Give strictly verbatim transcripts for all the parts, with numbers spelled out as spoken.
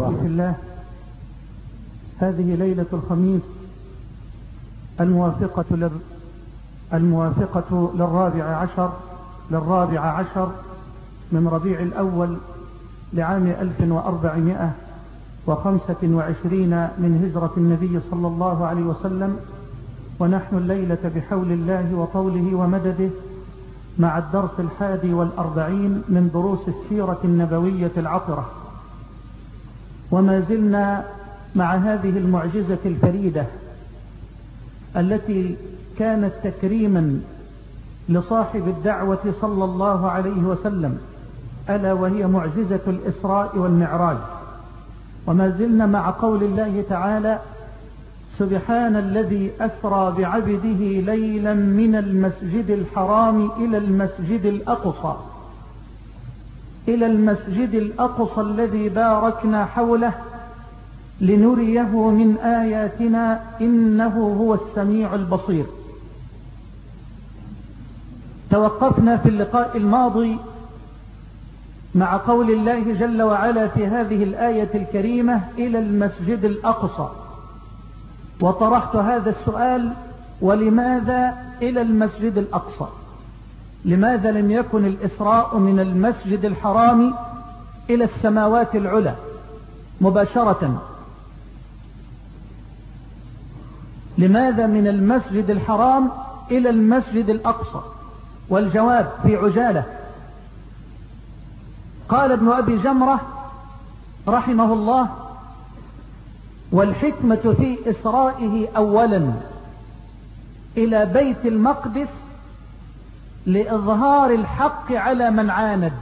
إخوتي في الله، هذه ليلة الخميس الموافقة لل... الموافقة للرابع عشر للرابع عشر من ربيع الأول لعام ألف وأربعمائة وخمسة وعشرين من هجرة النبي صلى الله عليه وسلم، ونحن الليلة بحول الله وطوله ومدده مع الدرس الحادي والأربعين من دروس السيرة النبوية العطرة، وما زلنا مع هذه المعجزة الفريدة التي كانت تكريما لصاحب الدعوة صلى الله عليه وسلم، ألا وهي معجزة الإسراء والمعراج. وما زلنا مع قول الله تعالى: سبحان الذي أسرى بعبده ليلا من المسجد الحرام إلى المسجد الأقصى إلى المسجد الأقصى الذي باركنا حوله لنريه من آياتنا إنه هو السميع البصير. توقفنا في اللقاء الماضي مع قول الله جل وعلا في هذه الآية الكريمة: إلى المسجد الأقصى، وطرحت هذا السؤال: ولماذا إلى المسجد الأقصى؟ لماذا لم يكن الإسراء من المسجد الحرام إلى السماوات العلى مباشرة؟ لماذا من المسجد الحرام إلى المسجد الأقصى؟ والجواب في عجالة. قال ابن أبي جمرة رحمه الله: والحكمة في إسرائه أولا إلى بيت المقدس لإظهار الحق على من عاند،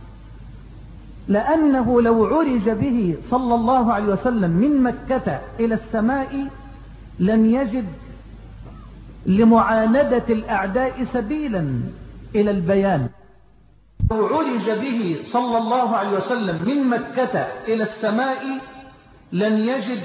لأنه لو عرج به صلى الله عليه وسلم من مكة إلى السماء لم يجد لمعاندة الأعداء سبيلا إلى البيان. لو عرج به صلى الله عليه وسلم من مكة إلى السماء لن يجد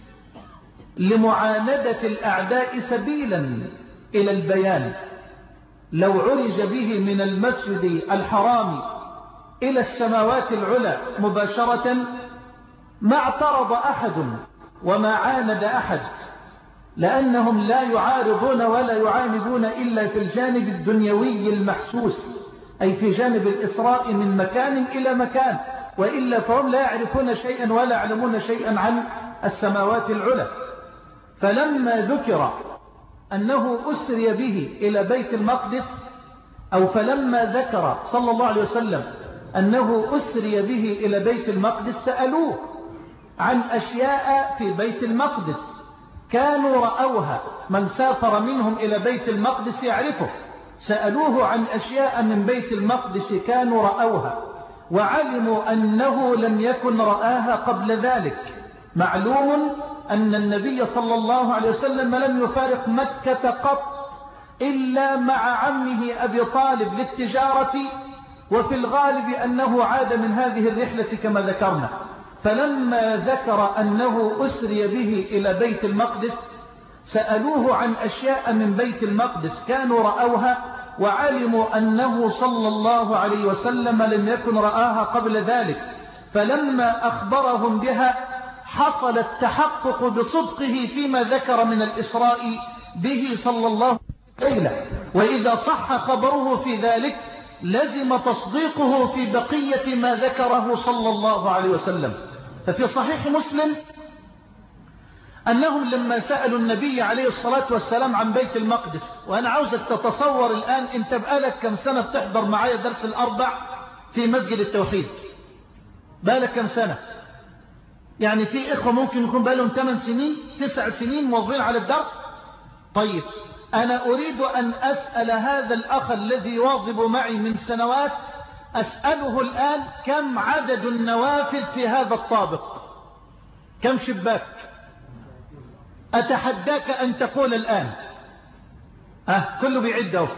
لمعاندة الأعداء سبيلا إلى البيان. لو عرج به من المسجد الحرام إلى السماوات العلى مباشرة ما اعترض أحد وما عاند أحد، لأنهم لا يعارضون ولا يعاندون إلا في الجانب الدنيوي المحسوس، أي في جانب الإسراء من مكان إلى مكان، وإلا فهم لا يعرفون شيئا ولا يعلمون شيئا عن السماوات العلى. فلما ذكر أنه أسري به إلى بيت المقدس، أو فلما ذكر صلى الله عليه وسلم أنه أسري به إلى بيت المقدس سألوه عن أشياء في بيت المقدس كانوا رأوها، من سافر منهم إلى بيت المقدس يعرفه. سألوه عن أشياء من بيت المقدس كانوا رأوها وعلموا أنه لم يكن رآها قبل ذلك. معلوم أن النبي صلى الله عليه وسلم لم يفارق مكة قط إلا مع عمه أبي طالب للتجارة، وفي الغالب أنه عاد من هذه الرحلة كما ذكرنا. فلما ذكر أنه أسري به إلى بيت المقدس سألوه عن أشياء من بيت المقدس كانوا رأوها وعلموا أنه صلى الله عليه وسلم لم يكن رآها قبل ذلك. فلما أخبرهم بها حصل التحقق بصدقه فيما ذكر من الإسراء به صلى الله عليه وسلم، وإذا صح خبره في ذلك لزم تصديقه في بقية ما ذكره صلى الله عليه وسلم. ففي صحيح مسلم أنهم لما سألوا النبي عليه الصلاة والسلام عن بيت المقدس، وأنا عاوزك تتصور الآن أنت بقالك كم سنة بتحضر معايا درس الأربع في مسجد التوحيد؟ بقالك كم سنة؟ يعني في إخوة ممكن يكون بقالهم ثمان سنين تسع سنين موظفين على الدرس. طيب أنا أريد أن أسأل هذا الأخ الذي يواظب معي من سنوات، أسأله الآن كم عدد النوافذ في هذا الطابق؟ كم شباك؟ أتحداك أن تقول الآن. أه كله بيعده.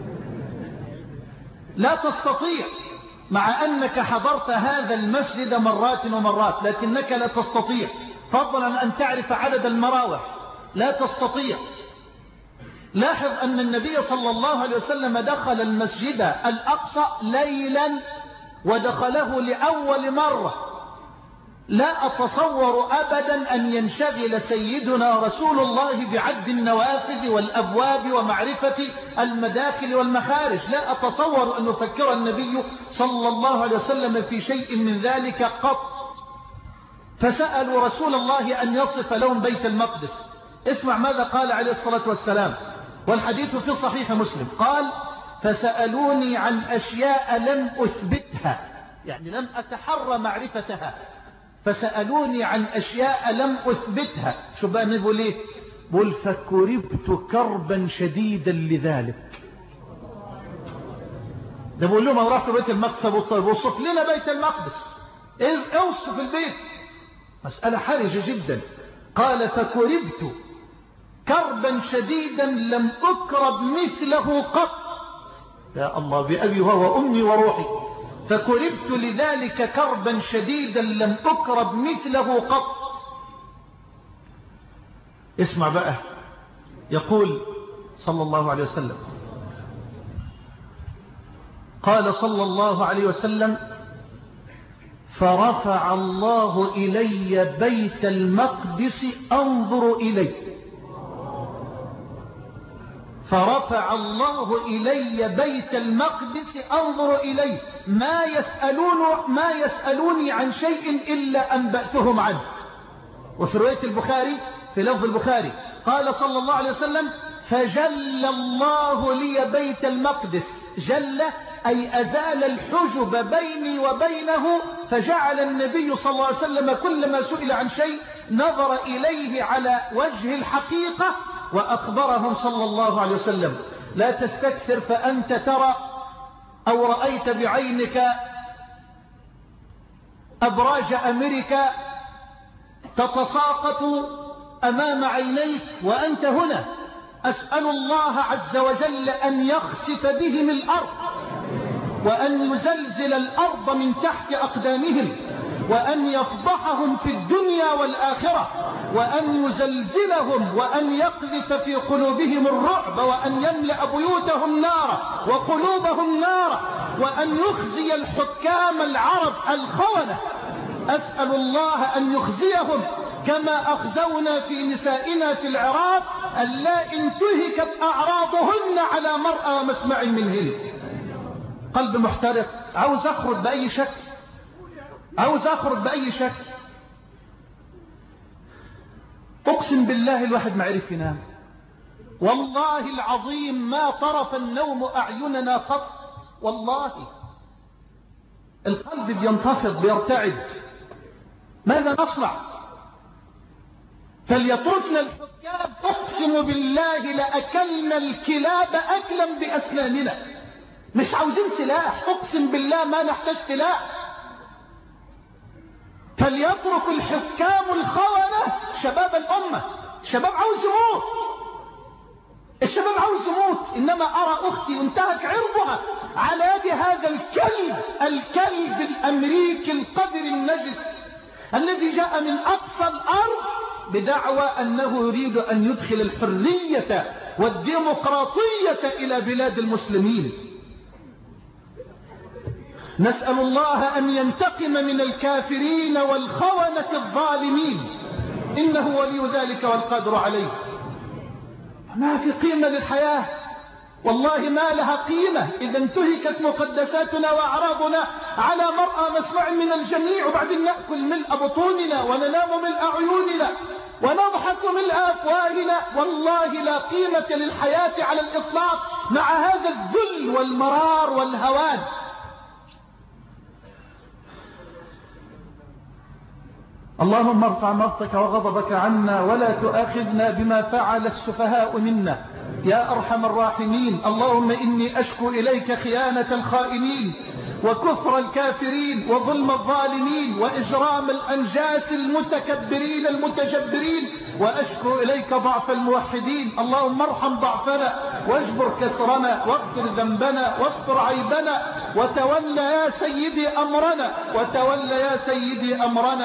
لا تستطيع، مع أنك حضرت هذا المسجد مرات ومرات، لكنك لا تستطيع. فضلا أن تعرف عدد المراوح لا تستطيع. لاحظ أن النبي صلى الله عليه وسلم دخل المسجد الأقصى ليلا ودخله لأول مرة لا أتصور أبدا أن ينشغل سيدنا رسول الله بعد النوافذ والأبواب ومعرفة المداخل والمخارج. لا أتصور أن يفكر النبي صلى الله عليه وسلم في شيء من ذلك قط. فسألوا رسول الله أن يصف لهم بيت المقدس. اسمع ماذا قال عليه الصلاة والسلام، والحديث في صحيح مسلم. قال: فسألوني عن أشياء لم أثبتها، يعني لم أتحرى معرفتها. فسألوني عن أشياء لم أثبتها. شو بقى نقول ليه؟ بقول: فكربت كربا شديدا لذلك. ده بقول لهم أوراق بيت المقدس. وصف لنا بيت المقدس، اوصف البيت. مسألة حرجة جدا. قال: فكربت كربا شديدا لم أكرب مثله قط. يا الله، بأبي وأمي وروحي. فكربت لذلك كربا شديدا لم أكرب مثله قط. اسمع بقى، يقول صلى الله عليه وسلم، قال صلى الله عليه وسلم: فرفع الله إلي بيت المقدس أنظر إليه. فرفع الله إلي بيت المقدس أنظر إليه، ما يسألون ما يسألوني عن شيء إلا أنبأتهم عنه. وفي رواية البخاري، في لفظ البخاري، قال صلى الله عليه وسلم: فجل الله لي بيت المقدس. جل أي أزال الحجب بيني وبينه، فجعل النبي صلى الله عليه وسلم كلما سئل عن شيء نظر إليه على وجه الحقيقة وأخبرهم صلى الله عليه وسلم. لا تستكثر فأنت ترى أو رأيت بعينك أبراج أمريكا تتساقط أمام عينيك وأنت هنا. أسأل الله عز وجل أن يخسف بهم الأرض، وأن يزلزل الأرض من تحت أقدامهم، وأن يفضحهم في الدنيا والآخرة، وأن يزلزلهم، وأن يقذف في قلوبهم الرعب، وأن يملأ بيوتهم نارا وقلوبهم نارا، وأن يخزي الحكام العرب الخونة. أسأل الله أن يخزيهم كما أخزونا في نسائنا في العراق، ألا انتهكت أعراضهن على مرأى ومسمع منهن. قلب محترق، عاوز أخرج بأي شكل، عاوز أخرج بأي شكل. أقسم بالله الواحد ما عرف ينام، والله العظيم ما طرف النوم أعيننا قط. والله القلب بينتفض بيرتعد. ماذا نصنع؟ فليتركنا الحكام. أقسم بالله لأكلنا الكلاب أكلا بأسناننا. مش عاوزين سلاح، أقسم بالله ما نحتاج سلاح. فليترك الحكام الخونة شباب الأمة. شباب عاوز يموت، الشباب عاوز يموت. إنما أرى أختي انتهك عرضها على يد هذا الكلب، الكلب الأمريكي القذر النجس الذي جاء من أقصى الأرض بدعوى أنه يريد أن يدخل الحرية والديمقراطية إلى بلاد المسلمين. نسأل الله أن ينتقم من الكافرين والخونة الظالمين، إنه ولي ذلك والقادر عليه. ما في قيمة للحياة، والله ما لها قيمة إذا انتهكت مقدساتنا وأعراضنا على مرأى مسمع من الجميع، وبعدين نأكل ملء بطوننا وننام ملء عيوننا ونضحك ملء أفواهنا. والله لا قيمة للحياة على الإطلاق مع هذا الذل والمرار والهوان. اللهم ارفع مقتك وغضبك عنا ولا تؤاخذنا بما فعل السفهاء منا يا أرحم الراحمين. اللهم إني أشكو إليك خيانة الخائنين وكفر الكافرين وظلم الظالمين وإجرام الأنجاس المتكبرين المتجبرين، وأشكو إليك ضعف الموحدين. اللهم ارحم ضعفنا واجبر كسرنا واغفر ذنبنا واستر عيبنا، وتولى يا سيدي أمرنا، وتولى يا سيدي أمرنا.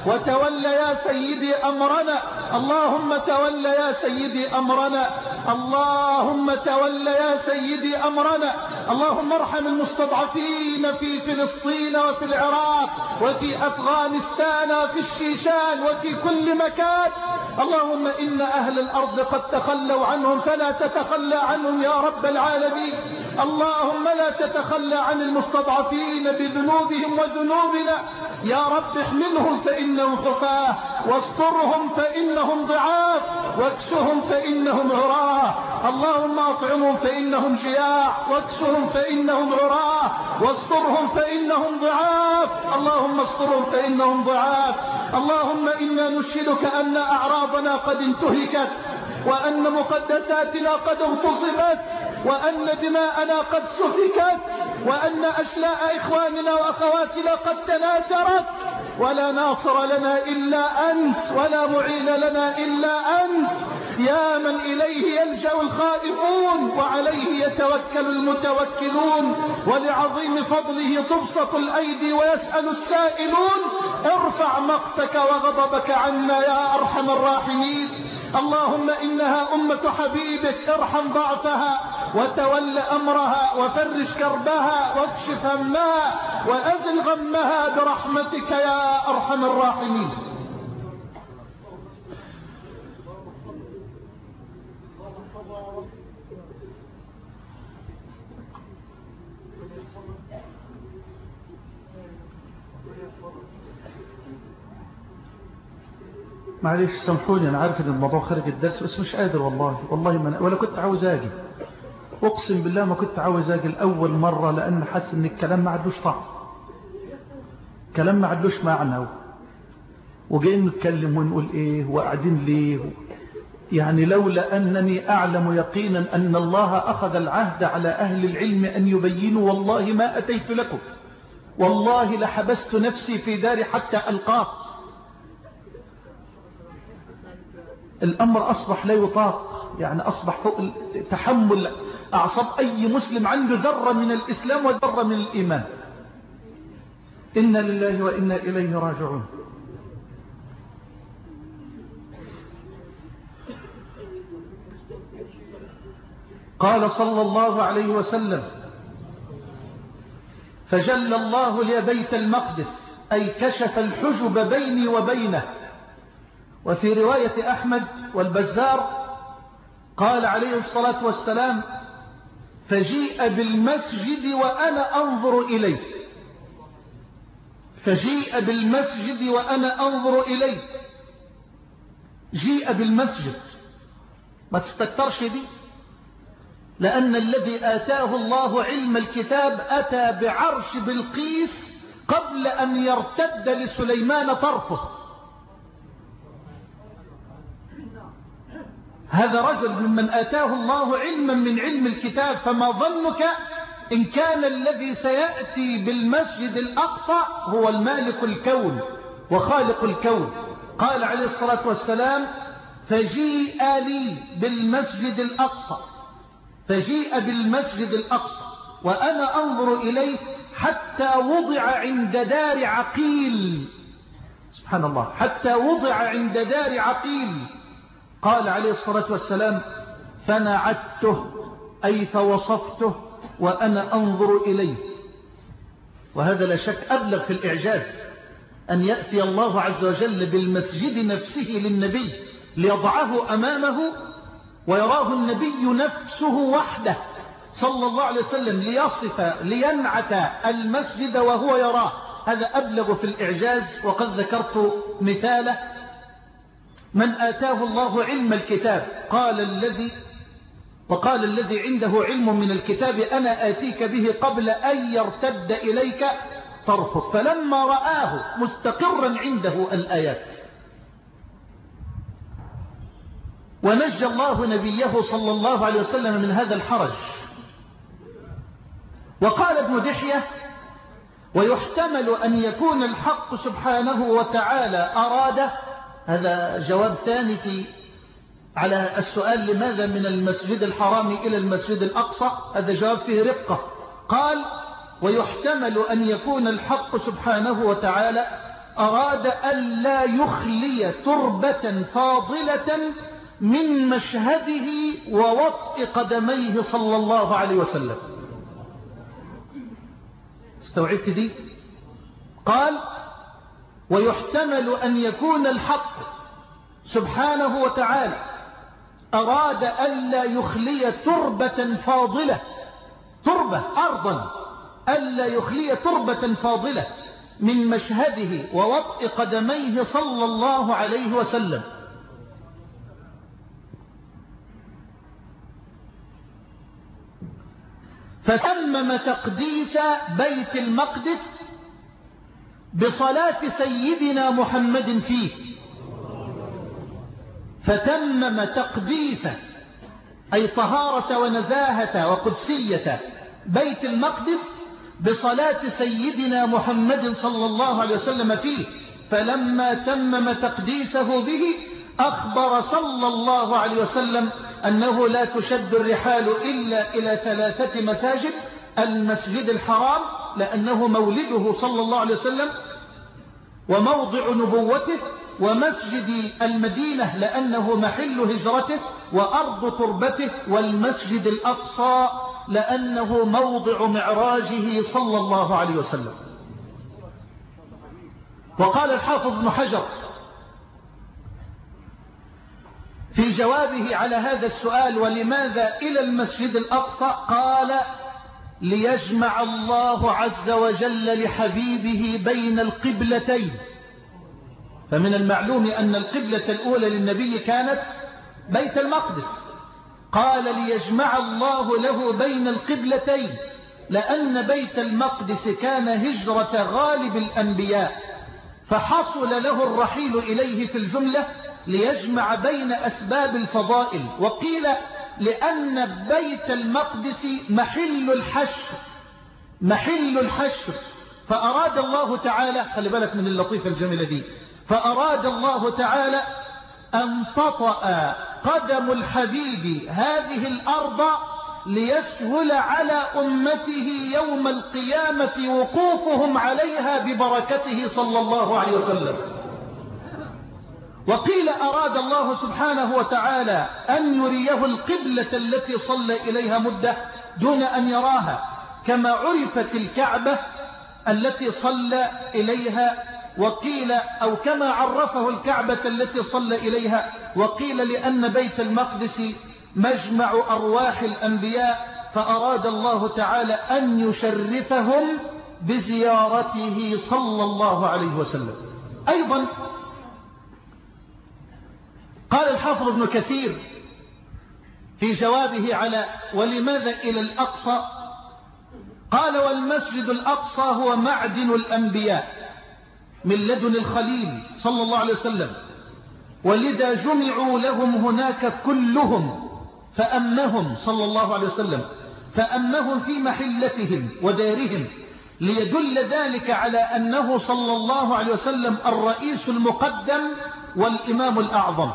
وتول يا سيدي أمرنا. اللهم تول يا سيدي أمرنا. اللهم تول يا سيدي أمرنا. اللهم ارحم المستضعفين في فلسطين وفي العراق وفي أفغانستان وفي الشيشان وفي كل مكان. اللهم إن أهل الأرض قد تخلوا عنهم فلا تتخلى عنهم يا رب العالمين. اللهم لا تتخلى عن المستضعفين بذنوبهم وذنوبنا يا رب. احملهم فإنهم خفاة، واسترهم فإنهم ضعاف، واكسهم فإنهم عراة. اللهم اطعمهم فإنهم جياع، واكسهم فإنهم عراة، واسترهم فإنهم ضعاف. اللهم استرهم فإنهم ضعاف. اللهم إنا نشهدك أن أعراضنا قد انتهكت، وأن مقدساتنا قد اغتصبت، وأن دماءنا قد سفكت، وأن أشلاء إخواننا وأخواتنا قد تناثرت، ولا ناصر لنا إلا أنت، ولا معين لنا إلا أنت، يا من إليه يلجأ الخائفون وعليه يتوكل المتوكلون، ولعظيم فضله تبسط الأيدي ويسأل السائلون. ارفع مقتك وغضبك عنا يا أرحم الراحمين. اللهم إنها أمة حبيبك، ارحم ضعفها وتول أمرها وفرج كربها واكشف همها وأزل غمها برحمتك يا أرحم الراحمين. معلش سامحوني، أنا عارف إن الموضوع خارج الدرس بس مش قادر والله والله ما ولا كنت عاوز أجي، أقسم بالله ما كنت عاوز أجي الأول مرة، لأن حاسس إن الكلام ما عدلوش طعم، كلام ما عدلوش معنى، وجايين نتكلم ونقول إيه وقاعدين ليه. يعني لولا أنني أعلم يقينا أن الله أخذ العهد على أهل العلم أن يبينوا والله ما أتيت لكم، والله لحبست نفسي في داري حتى ألقاك. الأمر أصبح لا يطاق، يعني أصبح فوق تحمل أعصاب أي مسلم عنده ذرة من الإسلام وذرة من الإيمان. إنا لله وإنا إليه راجعون. قال صلى الله عليه وسلم: فجل الله لي بيت المقدس، أي كشف الحجب بيني وبينه. وفي رواية أحمد والبزار قال عليه الصلاة والسلام: فجيء بالمسجد وأنا أنظر إليه، فجيء بالمسجد وأنا أنظر إليه. جيء بالمسجد، ما تستكترش دي، لأن الذي آتاه الله علم الكتاب أتى بعرش بلقيس قبل أن يرتد لسليمان طرفه. هذا رجل ممن آتاه الله علما من علم الكتاب، فما ظنك إن كان الذي سيأتي بالمسجد الأقصى هو المالك الكون وخالق الكون. قال عليه الصلاة والسلام: فجيء لي بالمسجد الأقصى، فجيء بالمسجد الأقصى وأنا أنظر إليه حتى وضع عند دار عقيل. سبحان الله، حتى وضع عند دار عقيل. قال عليه الصلاة والسلام: فنعته، أي فوصفته وأنا أنظر إليه. وهذا لا شك أبلغ في الإعجاز، أن يأتي الله عز وجل بالمسجد نفسه للنبي ليضعه أمامه ويراه النبي نفسه وحده صلى الله عليه وسلم ليصف لينعت المسجد وهو يراه. هذا أبلغ في الإعجاز. وقد ذكرت مثاله: من آتاه الله علم الكتاب قال الذي وقال الذي عنده علم من الكتاب أنا آتيك به قبل أن يرتد إليك طرفك. فلما رآه مستقرا عنده الآيات ونجى الله نبيه صلى الله عليه وسلم من هذا الحرج. وقال ابن دحية: ويحتمل أن يكون الحق سبحانه وتعالى أراد، هذا جواب ثاني في على السؤال لماذا من المسجد الحرام إلى المسجد الأقصى، هذا جواب فيه رقة. قال: ويحتمل أن يكون الحق سبحانه وتعالى أراد ألا يخلي تربة فاضلة من مشهده ووطء قدميه صلى الله عليه وسلم. استوعبت دي؟ قال ويحتمل أن يكون الحق سبحانه وتعالى أراد ألا يخلي تربة فاضلة، تربة أرضا، ألا يخلي تربة فاضلة من مشهده ووطء قدميه صلى الله عليه وسلم. فتمم تقديس بيت المقدس بصلاة سيدنا محمد فيه، فتمم تقديس أي طهارة ونزاهة وقدسية بيت المقدس بصلاة سيدنا محمد صلى الله عليه وسلم فيه. فلما تمم تقديسه به أخبر صلى الله عليه وسلم أنه لا تشد الرحال إلا إلى ثلاثة مساجد: المسجد الحرام لأنه مولده صلى الله عليه وسلم وموضع نبوته، ومسجد المدينة لأنه محل هجرته وأرض تربته، والمسجد الأقصى لأنه موضع معراجه صلى الله عليه وسلم. وقال الحافظ ابن حجر في جوابه على هذا السؤال: ولماذا إلى المسجد الأقصى؟ قال: ليجمع الله عز وجل لحبيبه بين القبلتين. فمن المعلوم أن القبلة الأولى للنبي كانت بيت المقدس. قال: ليجمع الله له بين القبلتين، لأن بيت المقدس كان هجرة غالب الأنبياء، فحصل له الرحيل إليه في الجملة ليجمع بين أسباب الفضائل. وقيل لأن بيت المقدس محل الحشر، محل الحشر، فأراد الله تعالى، خلي بالك من اللطيفة الجميلة دي، فأراد الله تعالى أن تطأ قدم الحبيب هذه الأرض ليسهل على أمته يوم القيامة وقوفهم عليها ببركته صلى الله عليه وسلم. وقيل أراد الله سبحانه وتعالى أن يريه القبلة التي صلى إليها مدة دون أن يراها، كما عرفت الكعبة التي صلى إليها، وقيل أو كما عرفه الكعبة التي صلى إليها. وقيل لأن بيت المقدس مجمع أرواح الأنبياء، فأراد الله تعالى أن يشرفهم بزيارته صلى الله عليه وسلم. أيضا قال الحافظ ابن كثير في جوابه على ولماذا إلى الأقصى، قال: والمسجد الأقصى هو معدن الأنبياء من لدن الخليل صلى الله عليه وسلم، ولذا جمعوا لهم هناك كلهم، فأمهم صلى الله عليه وسلم، فأمهم في محلتهم ودارهم، ليدل ذلك على أنه صلى الله عليه وسلم الرئيس المقدم والإمام الأعظم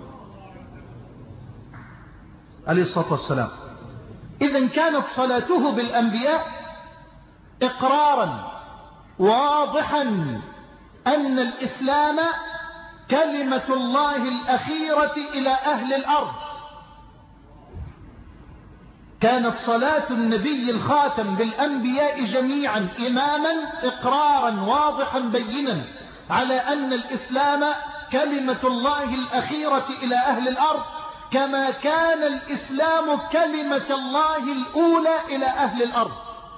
عليه الصلاة والسلام. إذن كانت صلاته بالأنبياء إقرارا واضحا أن الإسلام كلمة الله الأخيرة إلى أهل الأرض. كانت صلاة النبي الخاتم بالأنبياء جميعا إماما إقرارا واضحا بينا على أن الإسلام كلمة الله الأخيرة إلى أهل الأرض، كما كان الإسلام كلمة الله الأولى إلى أهل الأرض.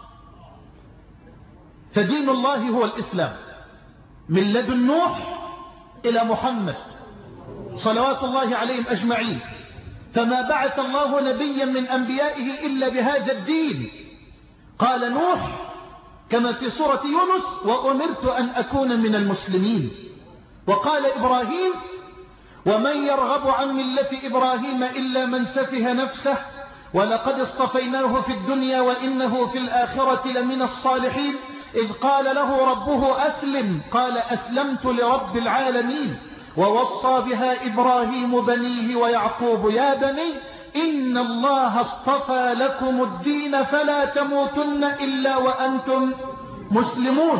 فدين الله هو الإسلام من لدن نوح إلى محمد صلوات الله عليهم أجمعين، فما بعث الله نبيا من أنبيائه إلا بهذا الدين. قال نوح كما في سورة يونس: وأمرت أن أكون من المسلمين. وقال إبراهيم: ومن يرغب عن ملة إبراهيم إلا من سفه نفسه ولقد اصطفيناه في الدنيا وإنه في الآخرة لمن الصالحين. إذ قال له ربه أسلم قال أسلمت لرب العالمين. ووصى بها إبراهيم بنيه ويعقوب: يا بني إن الله اصطفى لكم الدين فلا تموتن إلا وأنتم مسلمون.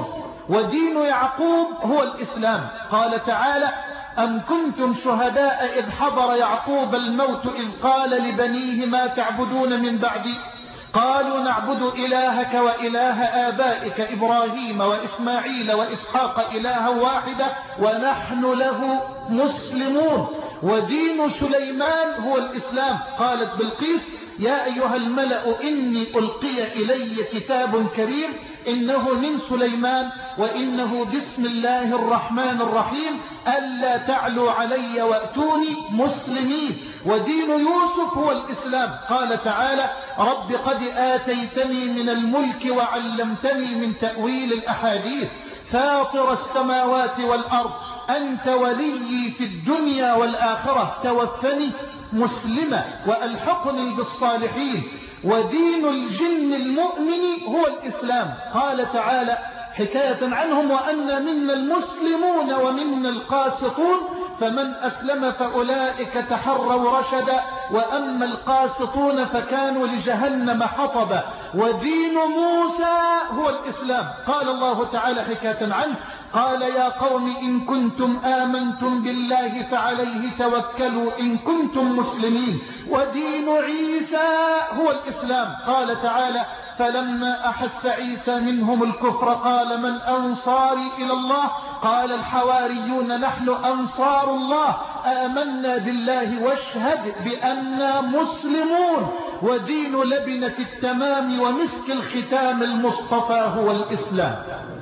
ودين يعقوب هو الإسلام. قال تعالى: أم كنتم شهداء إذ حضر يعقوب الموت إذ قال لبنيه ما تعبدون من بعدي قالوا نعبد إلهك وإله آبائك إبراهيم وإسماعيل وإسحاق إلها واحدة ونحن له مسلمون. ودين سليمان هو الإسلام. قالت بلقيس: يا أيها الملأ إني ألقي إلي كتاب كريم إنه من سليمان وإنه بسم الله الرحمن الرحيم ألا تعلوا علي وأتوني مسلمين. ودين يوسف هو الإسلام. قال تعالى: رب قد آتيتني من الملك وعلمتني من تأويل الأحاديث فاطر السماوات والأرض أنت ولي في الدنيا والآخرة توفني مسلمة وألحقني بالصالحين. ودين الجن المؤمن هو الإسلام. قال تعالى حكاية عنهم: وأن منا المسلمون ومنا القاسطون فمن أسلم فأولئك تحروا رشدا وأما القاسطون فكانوا لجهنم حطبا. ودين موسى هو الإسلام. قال الله تعالى حكاية عنه: قال يا قوم إن كنتم آمنتم بالله فعليه توكلوا إن كنتم مسلمين. ودين عيسى هو الإسلام. قال تعالى: فلما أحس عيسى منهم الكفر قال من أنصاري إلى الله قال الحواريون نحن أنصار الله آمنا بالله واشهد بأننا مسلمون. ودين لبنة التمام ومسك الختام المصطفى هو الإسلام.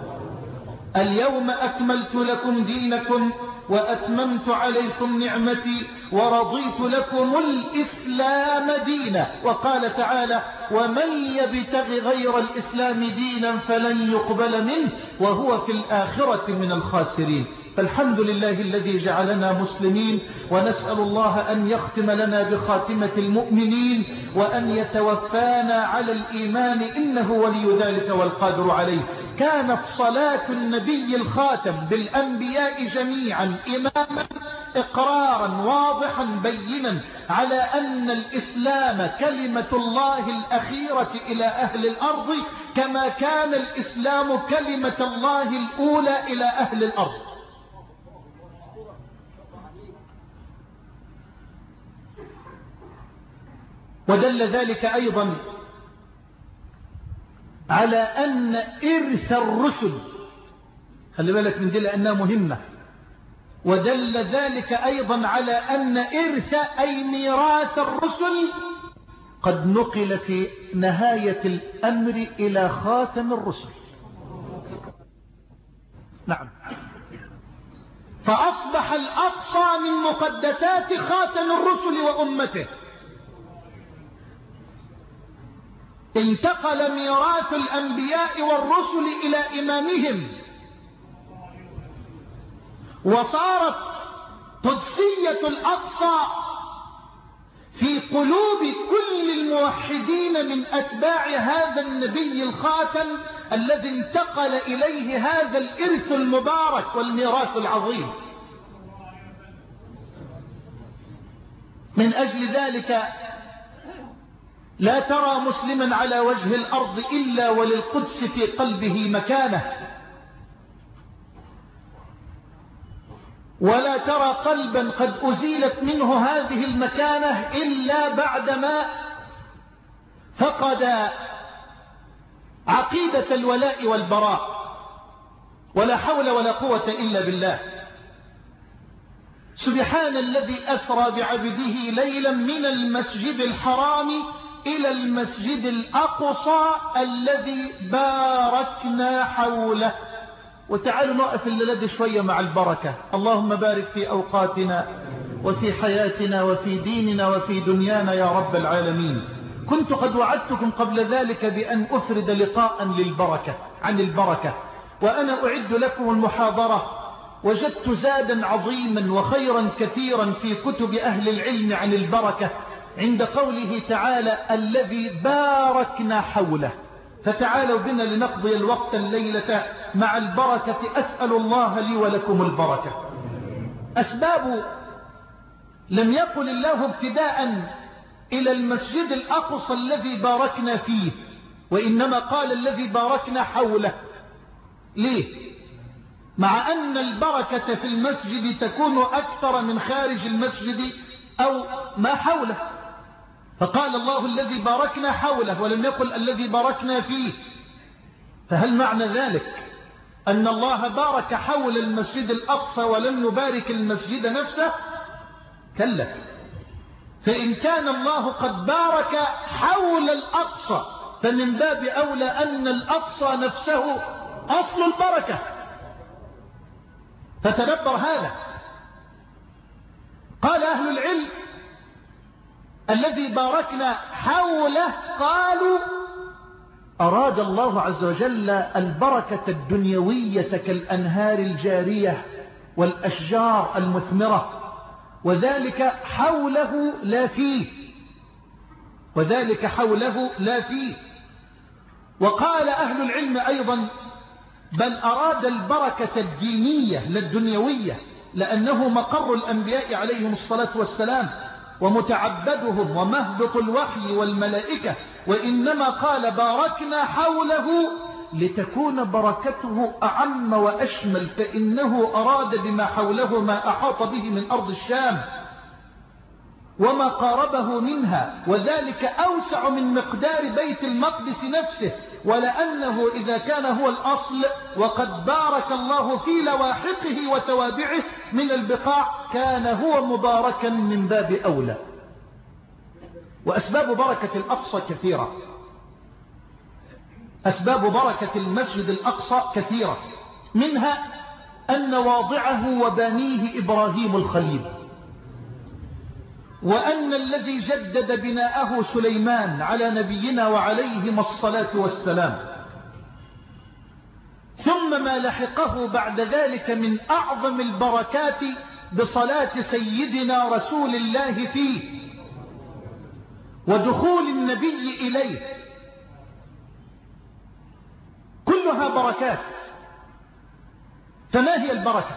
اليوم أكملت لكم دينكم وأتممت عليكم نعمتي ورضيت لكم الإسلام دينا. وقال تعالى: ومن يبتغ غير الإسلام دينا فلن يقبل منه وهو في الآخرة من الخاسرين. فالحمد لله الذي جعلنا مسلمين، ونسأل الله أن يختم لنا بخاتمة المؤمنين وأن يتوفانا على الإيمان إنه ولي ذلك والقادر عليه. كانت صلاة النبي الخاتم بالأنبياء جميعا إماما إقرارا واضحا بينا على أن الإسلام كلمة الله الأخيرة إلى أهل الأرض كما كان الإسلام كلمة الله الأولى إلى أهل الأرض. ودل ذلك أيضا على أن إرث الرسل، خلي بالك من دي لأنها مهمة، ودل ذلك أيضا على أن إرث أي ميراث الرسل قد نقل في نهاية الأمر إلى خاتم الرسل. نعم، فأصبح الأقصى من مقدسات خاتم الرسل وأمته. انتقل ميراث الأنبياء والرسل إلى إمامهم، وصارت قدسية الأقصى في قلوب كل الموحدين من أتباع هذا النبي الخاتم الذي انتقل إليه هذا الإرث المبارك والميراث العظيم. من أجل ذلك لا ترى مسلما على وجه الأرض إلا وللقدس في قلبه مكانه، ولا ترى قلبا قد أزيلت منه هذه المكانة إلا بعدما فقد عقيدة الولاء والبراء. ولا حول ولا قوة إلا بالله. سبحان الذي أسرى بعبده ليلا من المسجد الحرام إلى المسجد الأقصى الذي باركنا حوله. وتعالوا نقف الليلة شوية مع البركة. اللهم بارك في أوقاتنا وفي حياتنا وفي ديننا وفي دنيانا يا رب العالمين. كنت قد وعدتكم قبل ذلك بأن أفرد لقاء للبركة عن البركة، وأنا أعد لكم المحاضرة. وجدت زادا عظيما وخيرا كثيرا في كتب أهل العلم عن البركة عند قوله تعالى الذي باركنا حوله. فتعالوا بنا لنقضي الوقت الليلة مع البركة. أسأل الله لي ولكم البركة. أسباب لم يقل الله ابتداء إلى المسجد الأقصى الذي باركنا فيه، وإنما قال الذي باركنا حوله. ليه؟ مع أن البركة في المسجد تكون أكثر من خارج المسجد أو ما حوله. فقال الله الذي باركنا حوله ولم يقل الذي باركنا فيه. فهل معنى ذلك أن الله بارك حول المسجد الأقصى ولم يبارك المسجد نفسه؟ كلا. فإن كان الله قد بارك حول الأقصى فمن باب أولى أن الأقصى نفسه أصل البركة. فتدبر هذا. قال أهل العلم الذي باركنا حوله قالوا أراد الله عز وجل البركة الدنيوية كالأنهار الجارية والأشجار المثمرة، وذلك حوله لا فيه، وذلك حوله لا فيه. وقال أهل العلم أيضا بل أراد البركة الدينية لا الدنيوية، لأنه مقر الأنبياء عليهم الصلاة والسلام ومتعبدهم ومهبط الوحي والملائكة، وإنما قال باركنا حوله لتكون بركته أعم وأشمل، فإنه أراد بما حوله ما أحاط به من أرض الشام وما قاربه منها، وذلك أوسع من مقدار بيت المقدس نفسه، ولأنه إذا كان هو الأصل وقد بارك الله في لواحقه وتوابعه من البقاع كان هو مباركا من باب أولى. وأسباب بركة الأقصى كثيرة، أسباب بركة المسجد الأقصى كثيرة، منها أن واضعه وبانيه إبراهيم الخليل، وأن الذي جدد بناءه سليمان على نبينا وعليهم الصلاة والسلام، ثم ما لحقه بعد ذلك من أعظم البركات بصلاة سيدنا رسول الله فيه ودخول النبي إليه، كلها بركات. فما هي البركة؟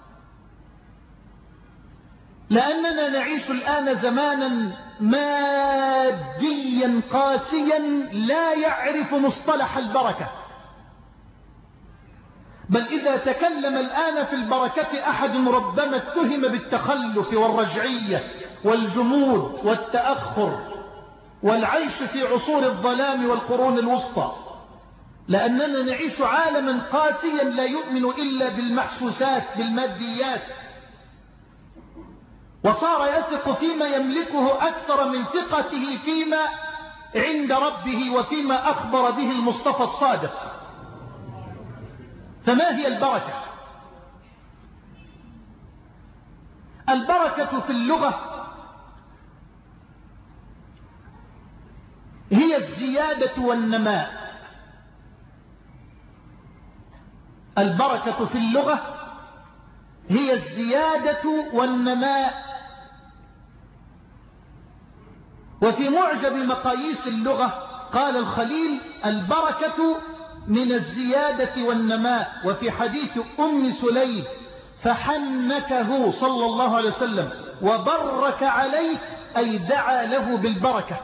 لأننا نعيش الآن زمانا ماديا قاسيا لا يعرف مصطلح البركة، بل إذا تكلم الآن في البركة أحد ربما اتهم بالتخلف والرجعية والجمود والتأخر والعيش في عصور الظلام والقرون الوسطى، لأننا نعيش عالما قاسيا لا يؤمن إلا بالمحسوسات بالماديات، وصار يثق فيما يملكه أكثر من ثقته فيما عند ربه وفيما أخبر به المصطفى الصادق. فما هي البركة؟ البركة في اللغة هي الزيادة والنماء. البركة في اللغة هي الزيادة والنماء. وفي معجب مقاييس اللغة قال الخليل البركة من الزيادة والنماء. وفي حديث أم سليم فحنكه صلى الله عليه وسلم وبرك عليه أي دعا له بالبركة،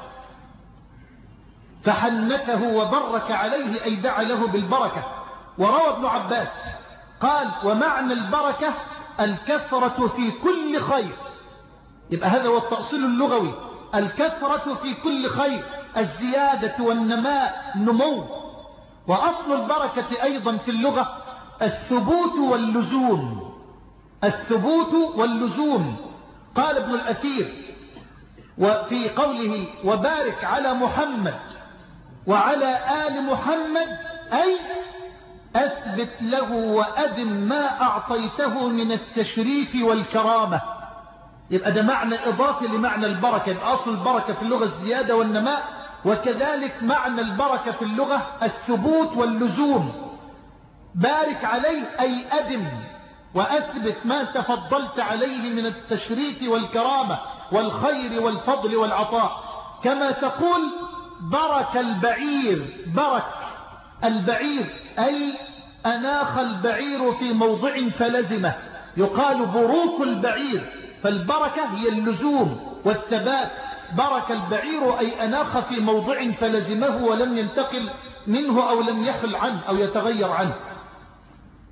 فحنكه وبرك عليه أي دعا له بالبركة. وروى ابن عباس قال ومعنى البركة الكثرة في كل خير. يبقى هذا هو التأصيل اللغوي، الكثرة في كل خير، الزيادة والنماء نمو. وأصل البركة أيضا في اللغة الثبوت واللزوم، الثبوت واللزوم. قال ابن الأثير وفي قوله وبارك على محمد وعلى آل محمد أي أثبت له وأدم ما أعطيته من التشريف والكرامة. يبقى ده معنى إضافي لمعنى البركة. يبقى أصل البركة في اللغة الزيادة والنماء، وكذلك معنى البركة في اللغة الثبوت واللزوم. بارك عليه أي أدم وأثبت ما تفضلت عليه من التشريف والكرامة والخير والفضل والعطاء. كما تقول برك البعير، برك البعير أي أناخ البعير في موضع فلزمه، يقال بروك البعير. فالبركة هي اللزوم والثبات. برك البعير أي أناخ في موضع فلزمه ولم ينتقل منه أو لم يخل عنه أو يتغير عنه.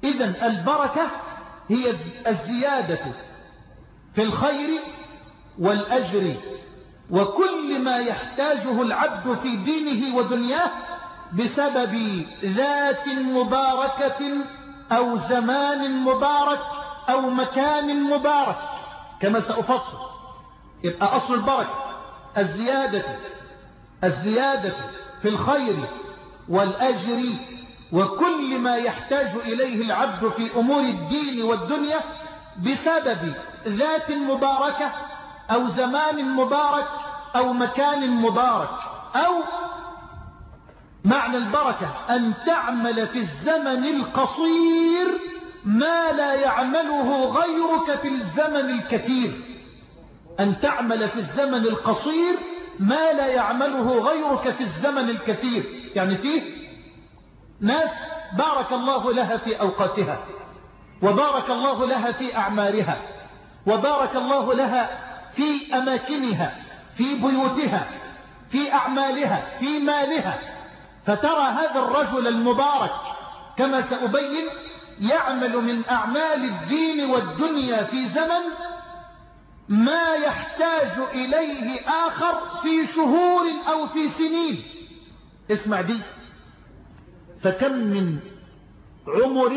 إذن البركة هي الزيادة في الخير والأجر وكل ما يحتاجه العبد في دينه ودنياه بسبب ذات مباركة أو زمان مبارك أو مكان مبارك كما سأفصل. يبقى أصل البركة الزيادة الزيادة في الخير والأجر وكل ما يحتاج إليه العبد في أمور الدين والدنيا بسبب ذات مباركة أو زمان مبارك أو مكان مبارك. أو معنى البركة أن تعمل في الزمن القصير ما لا يعمله غيرك في الزمن الكثير. أن تعمل في الزمن القصير ما لا يعمله غيرك في الزمن الكثير. يعني فيه ناس بارك الله لها في أوقاتها وبارك الله لها في أعمارها وبارك الله لها في أماكنها في بيوتها في أعمالها في مالها. فترى هذا الرجل المبارك كما سأبين يعمل من أعمال الدين والدنيا في زمن ما يحتاج إليه آخر في شهور أو في سنين. اسمع دي. فكم من عمر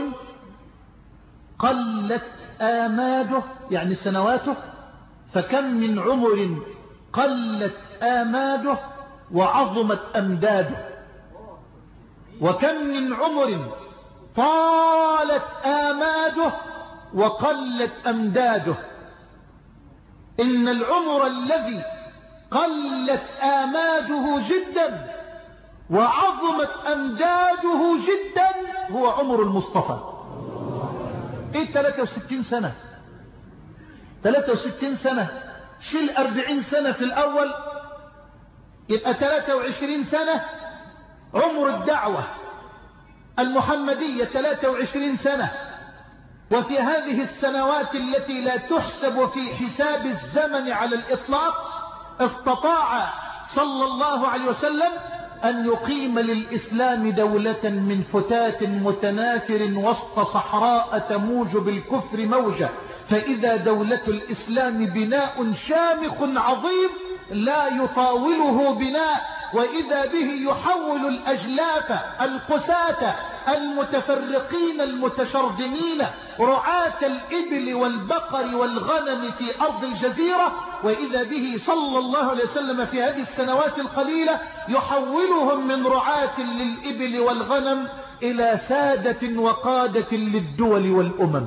قلت آماده يعني سنواته فكم من عمر قلت آماده وعظمت أمداده وكم من عمر طالت آماده وقلت أمداده. إن العمر الذي قلت آماده جدا وعظمت أمداده جدا هو عمر المصطفى. إيه ثلاثة وستين سنة ثلاثة وستين سنة شيل أربعين سنة في الأول يبقى ثلاثة وعشرين سنة. عمر الدعوة المحمدية ثلاثة وعشرين سنة. وفي هذه السنوات التي لا تحسب في حساب الزمن على الإطلاق استطاع صلى الله عليه وسلم أن يقيم للإسلام دولة من فتات متناثر وسط صحراء تموج بالكفر موجة. فإذا دولة الإسلام بناء شامخ عظيم لا يطاوله بناء وإذا به يحول الأجلاف القساة المتفرقين المتشرذمين رعاة الإبل والبقر والغنم في أرض الجزيرة. وإذا به صلى الله عليه وسلم في هذه السنوات القليلة يحولهم من رعاة للإبل والغنم إلى سادة وقادة للدول والأمم.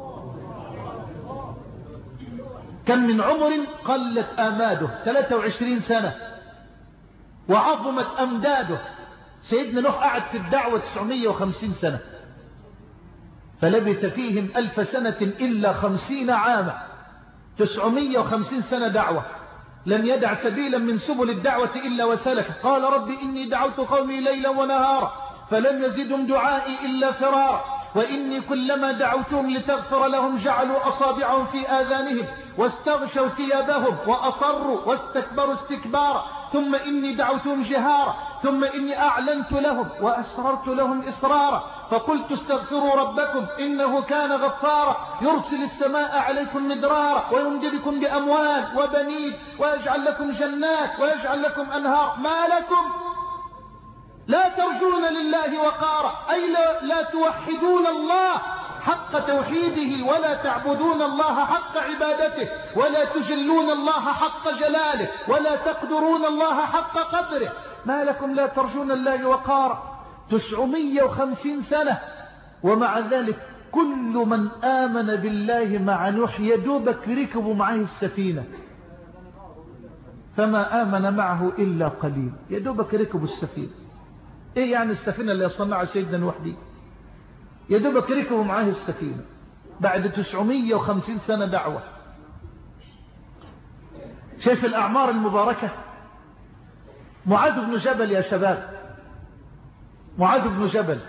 كم من عمر قلت آماده ثلاثة وعشرين سنة وعظمت أمداده. سيدنا نوح قعد في الدعوة تسعمائة وخمسين سنة فلبث فيهم ألف سنة إلا خمسين عاما. تسعمائة وخمسين سنة دعوة لم يدع سبيلا من سبل الدعوة إلا وسلك. قال رب إني دعوت قومي ليلا ونهارا فلم يزدهم دعائي إلا فرارا وإني كلما دعوتهم لتغفر لهم جعلوا أصابعهم في آذانهم واستغشوا ثيابهم وأصروا واستكبروا استكبارا ثم إني دعوتهم جهارا ثم إني أعلنت لهم وأسررت لهم إسرارا فقلت استغفروا ربكم إنه كان غفارا يرسل السماء عليكم مدرارا ويمددكم بأموال وبنين ويجعل لكم جنات ويجعل لكم أنهار ما لكم لا ترجون لله وقارا أي لا, لا توحدون الله حق توحيده ولا تعبدون الله حق عبادته ولا تجلون الله حق جلاله ولا تقدرون الله حق قدره. ما لكم لا ترجون الله وقارا. تسعمائة وخمسين سنة ومع ذلك كل من آمن بالله مع نوح يدوبك ركبوا معه السفينة فما آمن معه إلا قليل. يدوبك ركبوا السفينة. ايه يعني السفينة اللي يصنعها سيدنا نوح دي؟ يدوبك ركبوا معاه السفينة بعد تسعمائة وخمسين سنة دعوة. شايف الأعمار المباركة. معاذ بن جبل يا شباب معاذ بن جبل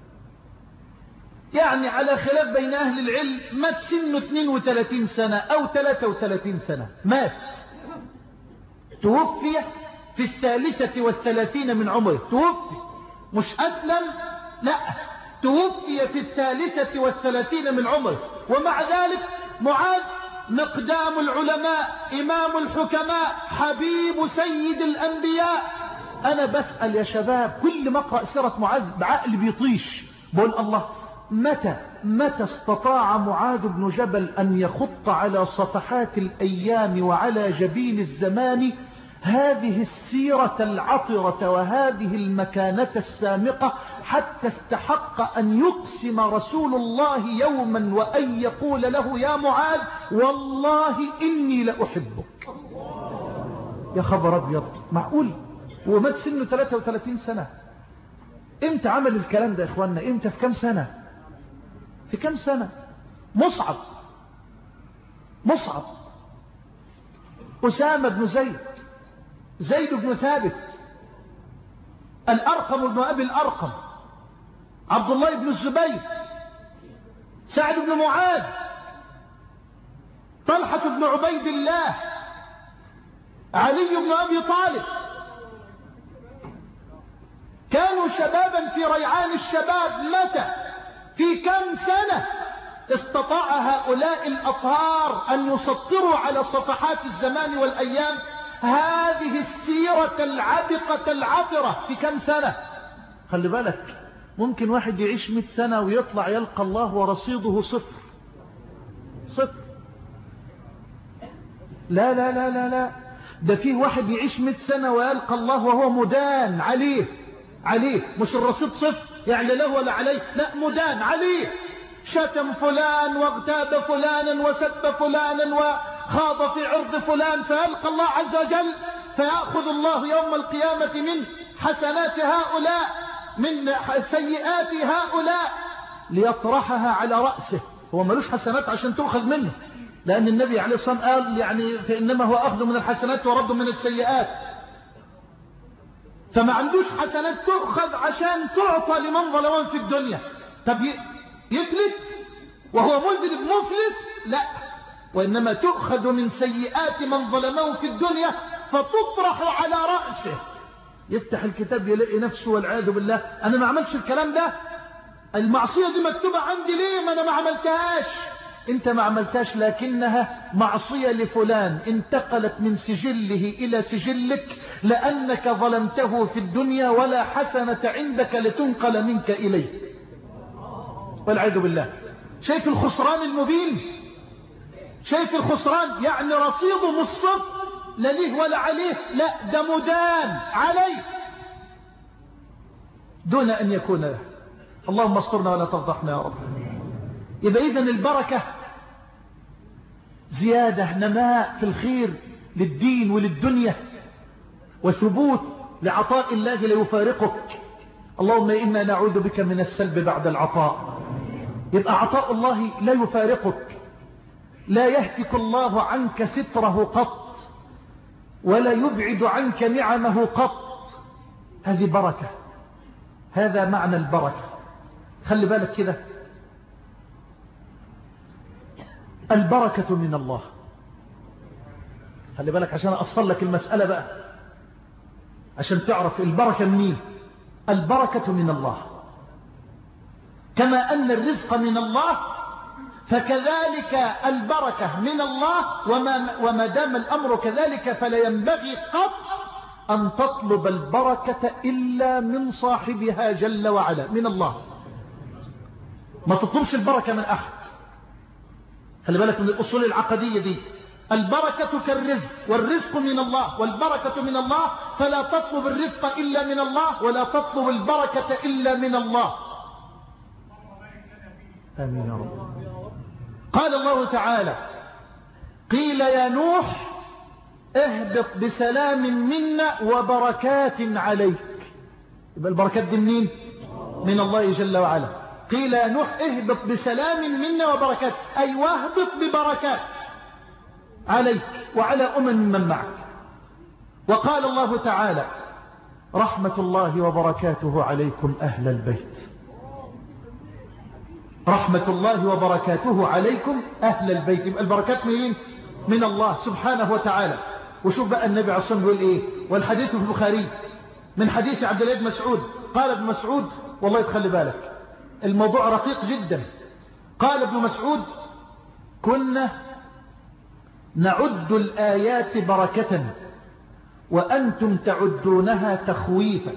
يعني على خلاف بين أهل العلم مات سنه اثنين وثلاثين سنة أو ثلاثة وثلاثين سنة. مات توفي في الثالثة والثلاثين من عمره. توفي مش أسلم لا توفي في الثالثة والثلاثين من عمره، ومع ذلك معاذ مقدام العلماء، إمام الحكماء، حبيب سيد الأنبياء. أنا بسأل يا شباب كل ما أقرأ سيرة معاذ بعقل بيطيش، بقول الله متى متى استطاع معاذ بن جبل أن يخط على صفحات الأيام وعلى جبين الزمان هذه السيرة العطرة وهذه المكانة السامقة، حتى استحق أن يقسم رسول الله يوما وأن يقول له يا معاذ والله إني لأحبك. يا خبر أبيض، معقول ومات سنه ثلاثة وثلاثين سنة؟ امتى عمل الكلام ده يا إخواننا؟ امتى؟ في كم سنة؟ في كم سنة؟ مصعب مصعب أسامة بن زيد، زيد بن ثابت، الأرقم بن أبي الأرقم، عبد الله بن الزبير، سعد بن معاذ، طلحة بن عبيد الله، علي بن أبي طالب، كانوا شبابا في ريعان الشباب. متى في كم سنة استطاع هؤلاء الأطهار أن يسطروا على صفحات الزمان والأيام هذه السيرة العبقة العطرة؟ في كم سنة؟ خلي بالك ممكن واحد يعيش مئة سنة ويطلع يلقى الله ورصيده صفر صفر. لا لا لا لا لا، ده فيه واحد يعيش مئة سنة ويلقى الله وهو مدان عليه عليه مش الرصيد صفر يعني له ولا عليه، لا مدان عليه، شتم فلان واغتاب فلانا وسب فلانا وخاض في عرض فلان، فيلقى الله عز وجل فيأخذ الله يوم القيامة من حسنات هؤلاء من سيئات هؤلاء ليطرحها على رأسه. هو ملوش حسنات عشان تأخذ منه، لأن النبي عليه الصلاة والسلام قال يعني فإنما هو أخذ من الحسنات ورد من السيئات، فما عندوش حسنات تؤخذ عشان تعطى لمن ظلمون في الدنيا. طب يفلت وهو مذنب مفلس؟ لا، وإنما تؤخذ من سيئات من ظلمون في الدنيا فتطرح على رأسه. يفتح الكتاب يلاقي نفسه والعياذ بالله أنا ما عملتش الكلام ده، المعصية دي مكتوبة عندي ليه؟ ما أنا ما عملتهاش. انت ما عملتهاش لكنها معصية لفلان انتقلت من سجله إلى سجلك لأنك ظلمته في الدنيا ولا حسنة عندك لتنقل منك إليه والعياذ بالله. شايف الخسران المبين؟ شايف الخسران؟ يعني رصيده مش صفر لا ليه ولا عليه، لا ده مدان عليه دون أن يكون له. اللهم استرنا ولا تفضحنا يا رب. يبقى إذن البركة زيادة نماء في الخير للدين وللدنيا وثبوت لعطاء الله لا يفارقك. اللهم إنا نعوذ بك من السلب بعد العطاء. يبقى عطاء الله لا يفارقك، لا يهتك الله عنك ستره قط ولا يبعد عنك نعمه قط. هذه بركة، هذا معنى البركة. خلي بالك كده، البركة من الله. خلي بالك عشان أصل لك المسألة بقى عشان تعرف البركة منين. البركة من الله، كما أن الرزق من الله فكذلك البركة من الله. وما, وما دام الأمر كذلك فلا ينبغي قط أن تطلب البركة إلا من صاحبها جل وعلا، من الله. ما تطلبش البركة من أحد. خلي بالك من الأصول العقدية دي. البركة كالرزق، والرزق من الله والبركة من الله، فلا تطلب الرزق إلا من الله ولا تطلب البركة إلا من الله. آمين يا رب. قال الله تعالى: قيل يا نوح اهبط بسلام منا وبركات عليك. يبقى البركات دي منين؟ من الله جل وعلا. قيل يا نوح اهبط بسلام منا وبركات، أي واهبط ببركات عليك وعلى أمم من معك. وقال الله تعالى: رحمة الله وبركاته عليكم أهل البيت. رحمة الله وبركاته عليكم أهل البيت. يبقى البركات منين؟ من الله سبحانه وتعالى. وشوف بقى النبي عليه الصلاة والسلام يقول إيه، والحديث في البخاري من حديث عبد الله بن مسعود قال ابن مسعود: والله تخلي بالك، الموضوع رقيق جدا. قال ابن مسعود كنا نعد الآيات بركة وأنتم تعدونها تخويفا،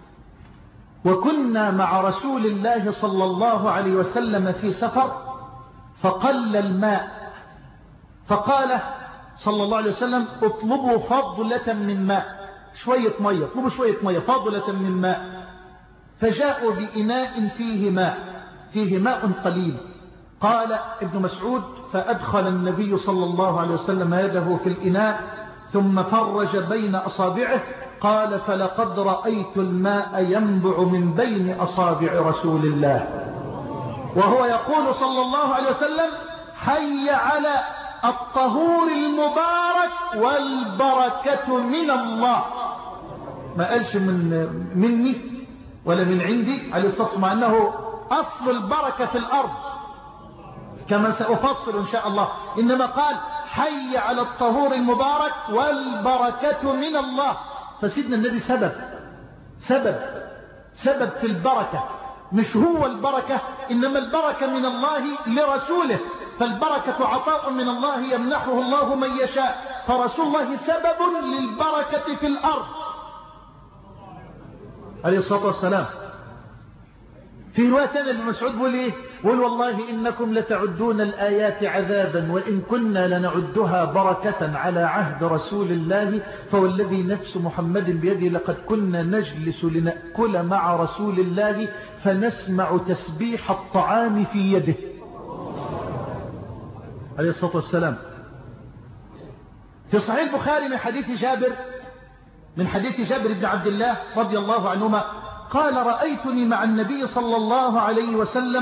وكنا مع رسول الله صلى الله عليه وسلم في سفر فقل الماء، فقال صلى الله عليه وسلم اطلبوا فضلة من ماء، شوية مية، اطلبوا شوية مية، فضلة من ماء، فجاءوا بإناء فيه ماء، فيه ماء قليل. قال ابن مسعود فأدخل النبي صلى الله عليه وسلم يده في الإناء ثم فرج بين أصابعه، قال فلقد رأيت الماء ينبع من بين أصابع رسول الله، وهو يقول صلى الله عليه وسلم حي على الطهور المبارك والبركة من الله. ما قالش من مني ولا من عندي عليه الصلاة والسلام، مع أنه أصل البركة في الأرض كما سأفصل إن شاء الله، إنما قال حي على الطهور المبارك والبركة من الله. فسيدنا النبي سبب سبب سبب في البركة، مش هو البركة، إنما البركة من الله لرسوله، فالبركة عطاء من الله يمنحه الله من يشاء، فرسول الله سبب للبركة في الأرض عليه الصلاة والسلام. في رواية ثانية ابن مسعود بيقول ايه؟ بيقول والله إنكم لتعدون الآيات عذابا وإن كنا لنعدها بركة على عهد رسول الله، فوالذي نفس محمد بيده لقد كنا نجلس لنأكل مع رسول الله فنسمع تسبيح الطعام في يده عليه الصلاة والسلام. في صحيح البخاري من حديث جابر من حديث جابر بن عبد الله رضي الله عنهما قال رأيتني مع النبي صلى الله عليه وسلم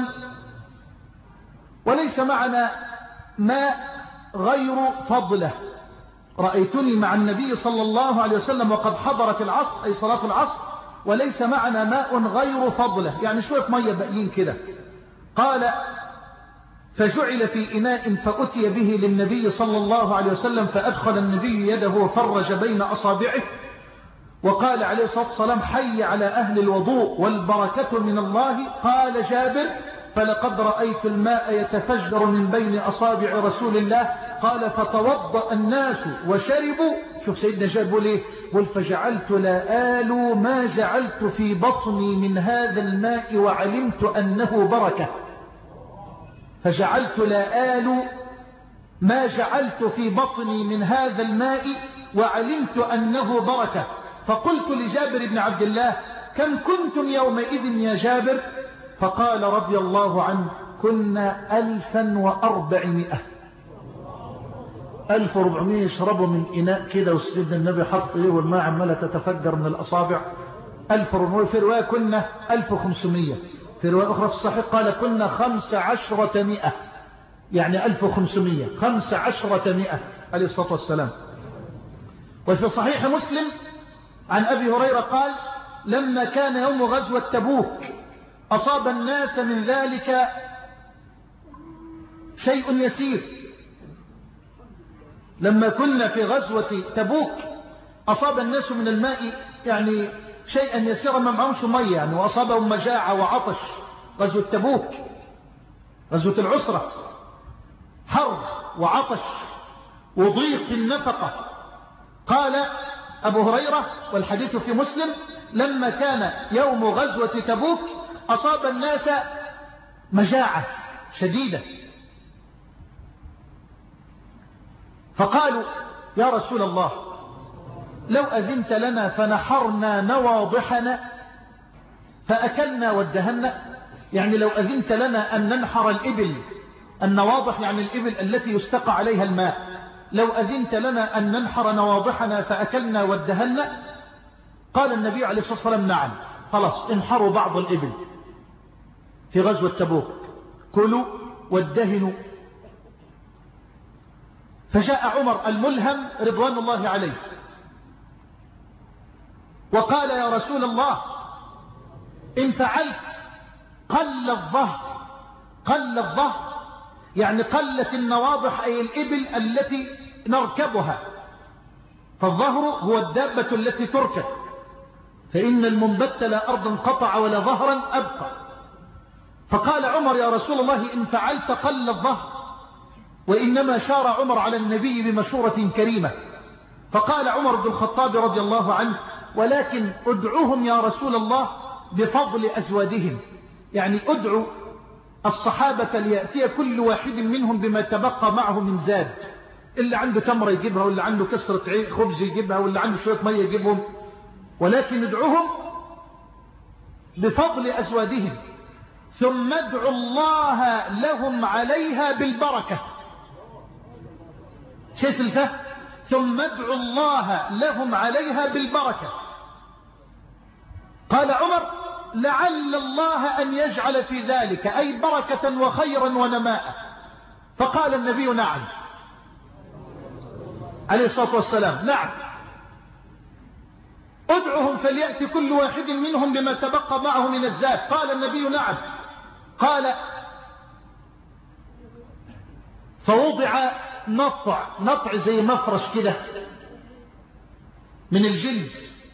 وليس معنا ماء غير فضله، رأيتني مع النبي صلى الله عليه وسلم وقد حضرت العصر أي صلاة العصر وليس معنا ماء غير فضله، يعني شوية مية باقيين كده. قال فجعل في إناء فأتي به للنبي صلى الله عليه وسلم فأدخل النبي يده وفرج بين أصابعه وقال عليه الصلاة والسلام حي على أهل الوضوء والبركة من الله. قال جابر فلقد رأيت الماء يتفجر من بين أصابع رسول الله. قال فتوضأ الناس وشربوا. شوف سيدنا جابر بيقول ايه؟ قل فجعلت لا آل ما جعلت في بطني من هذا الماء وعلمت أنه بركة. فجعلت لا آل ما جعلت في بطني من هذا الماء وعلمت أنه بركة. فقلت لجابر بن عبد الله كم كنتم يومئذ يا جابر؟ فقال رضي الله عنه كنا ألفا وأربعمائة. ألف وأربعمائة يشربوا من إناء كده وسيدنا النبي حط إيه والماء عمالة تتفجر من الأصابع. ألف وأربعمائة. في رواية كنا ألف وخمسمائة. في رواية أخرى في الصحيح قال كنا خمس عشرة مئة، يعني ألف وخمسمائة، خمس عشرة مئة عليه الصلاة والسلام. وفي صحيح مسلم عن أبي هريرة قال لما كان يوم غزوة تبوك أصاب الناس من ذلك شيء يسير. لما كنا في غزوة تبوك أصاب الناس من الماء يعني شيئا يسيرا، ما معهمش مية يعني، وأصابهم مجاعة وعطش. غزوة تبوك غزوة العسرة، حر وعطش وضيق في النفقة. قال أبو هريرة والحديث في مسلم لما كان يوم غزوة تبوك أصاب الناس مجاعة شديدة، فقالوا يا رسول الله لو أذنت لنا فنحرنا نواضحنا فأكلنا وادهنا. يعني لو أذنت لنا أن ننحر الإبل، النواضح يعني الإبل التي يستقى عليها الماء، لو أذنت لنا أن ننحر نواضحنا فأكلنا وادهنا. قال النبي عليه الصلاة والسلام نعم، خلاص انحروا بعض الإبل في غزوة تبوك، كلوا وادهنوا. فجاء عمر الملهم رضوان الله عليه وقال يا رسول الله إن فعلت قل الظهر، قل الظهر يعني قلت النواضح أي الإبل التي نركبها، فالظهر هو الدابة التي تركب، فإن المنبت لا أرضا قطع ولا ظهرا أبقى. فقال عمر يا رسول الله إن فعلت قل الظهر، وإنما شار عمر على النبي بمشورة كريمة. فقال عمر بن الخطاب رضي الله عنه ولكن ادعوهم يا رسول الله بفضل أزوادهم، يعني ادعوا الصحابة ليأتي كل واحد منهم بما تبقى معه من زاد، اللي عنده تمر يجيبها، واللي عنده كسرة خبز يجيبها، واللي عنده شوية مية يجيبهم، ولكن ادعوهم بفضل أزوادهم ثم ادعوا الله لهم عليها بالبركة. شايف الفهم؟ ثم ادعوا الله لهم عليها بالبركة. قال عمر لعل الله أن يجعل في ذلك أي بركة وخيرا ونماء. فقال النبي نعم عليه الصلاة والسلام، نعم ادعهم فليأتي كل واحد منهم بما تبقى معه من الزاد. قال النبي نعم. قال فوضع نطع، نطع زي مفرش كده من الجلد،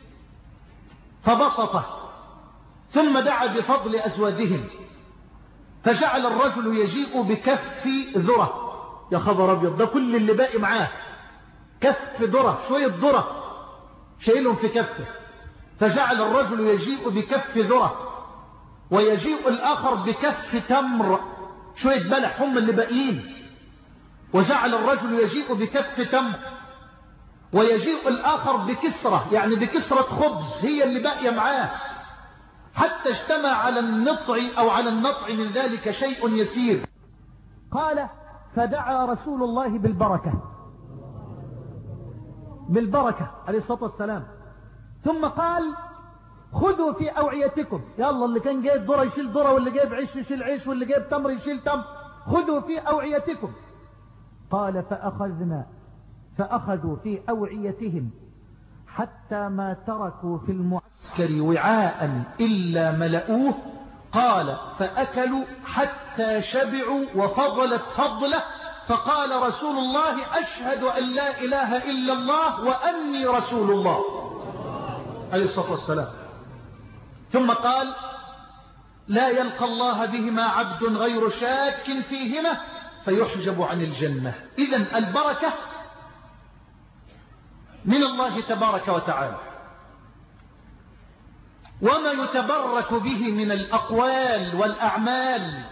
فبسطه ثم دعا بفضل أزوادهم، فجعل الرجل يجيء بكف ذرة. يا خبر أبيض، ده كل اللي باقي معاه كف ذرة، شوية ذرة شايلهم في كفه. فجعل الرجل يجيء بكف ذرة، ويجيء الآخر بكف تمر، شوية بلح هم اللي باقيين. وجعل الرجل يجيء بكف تمر، ويجيء الآخر بكسرة، يعني بكسرة خبز هي اللي باقية معاه، حتى اجتمع على النطع أو على النطع من ذلك شيء يسير. قال فدعا رسول الله بالبركة، بالبركة عليه الصلاة والسلام. ثم قال خذوا في أوعيتكم، يلا اللي كان جايب ذرة يشيل ذرة، واللي جايب عيش يشيل عيش، واللي جايب تمر يشيل تمر، خذوا في أوعيتكم. قال فأخذنا فأخذوا في أوعيتهم حتى ما تركوا في المعسكر وعاء إلا ملؤوه. قال فأكلوا حتى شبعوا وفضلت فضله. فقال رسول الله أشهد أن لا إله إلا الله وأني رسول الله عليه الصلاة والسلام. ثم قال لا يلقى الله بهما عبد غير شاك فيهما فيحجب عن الجنة. إذن البركة من الله تبارك وتعالى، وما يتبرك به من الأقوال والأعمال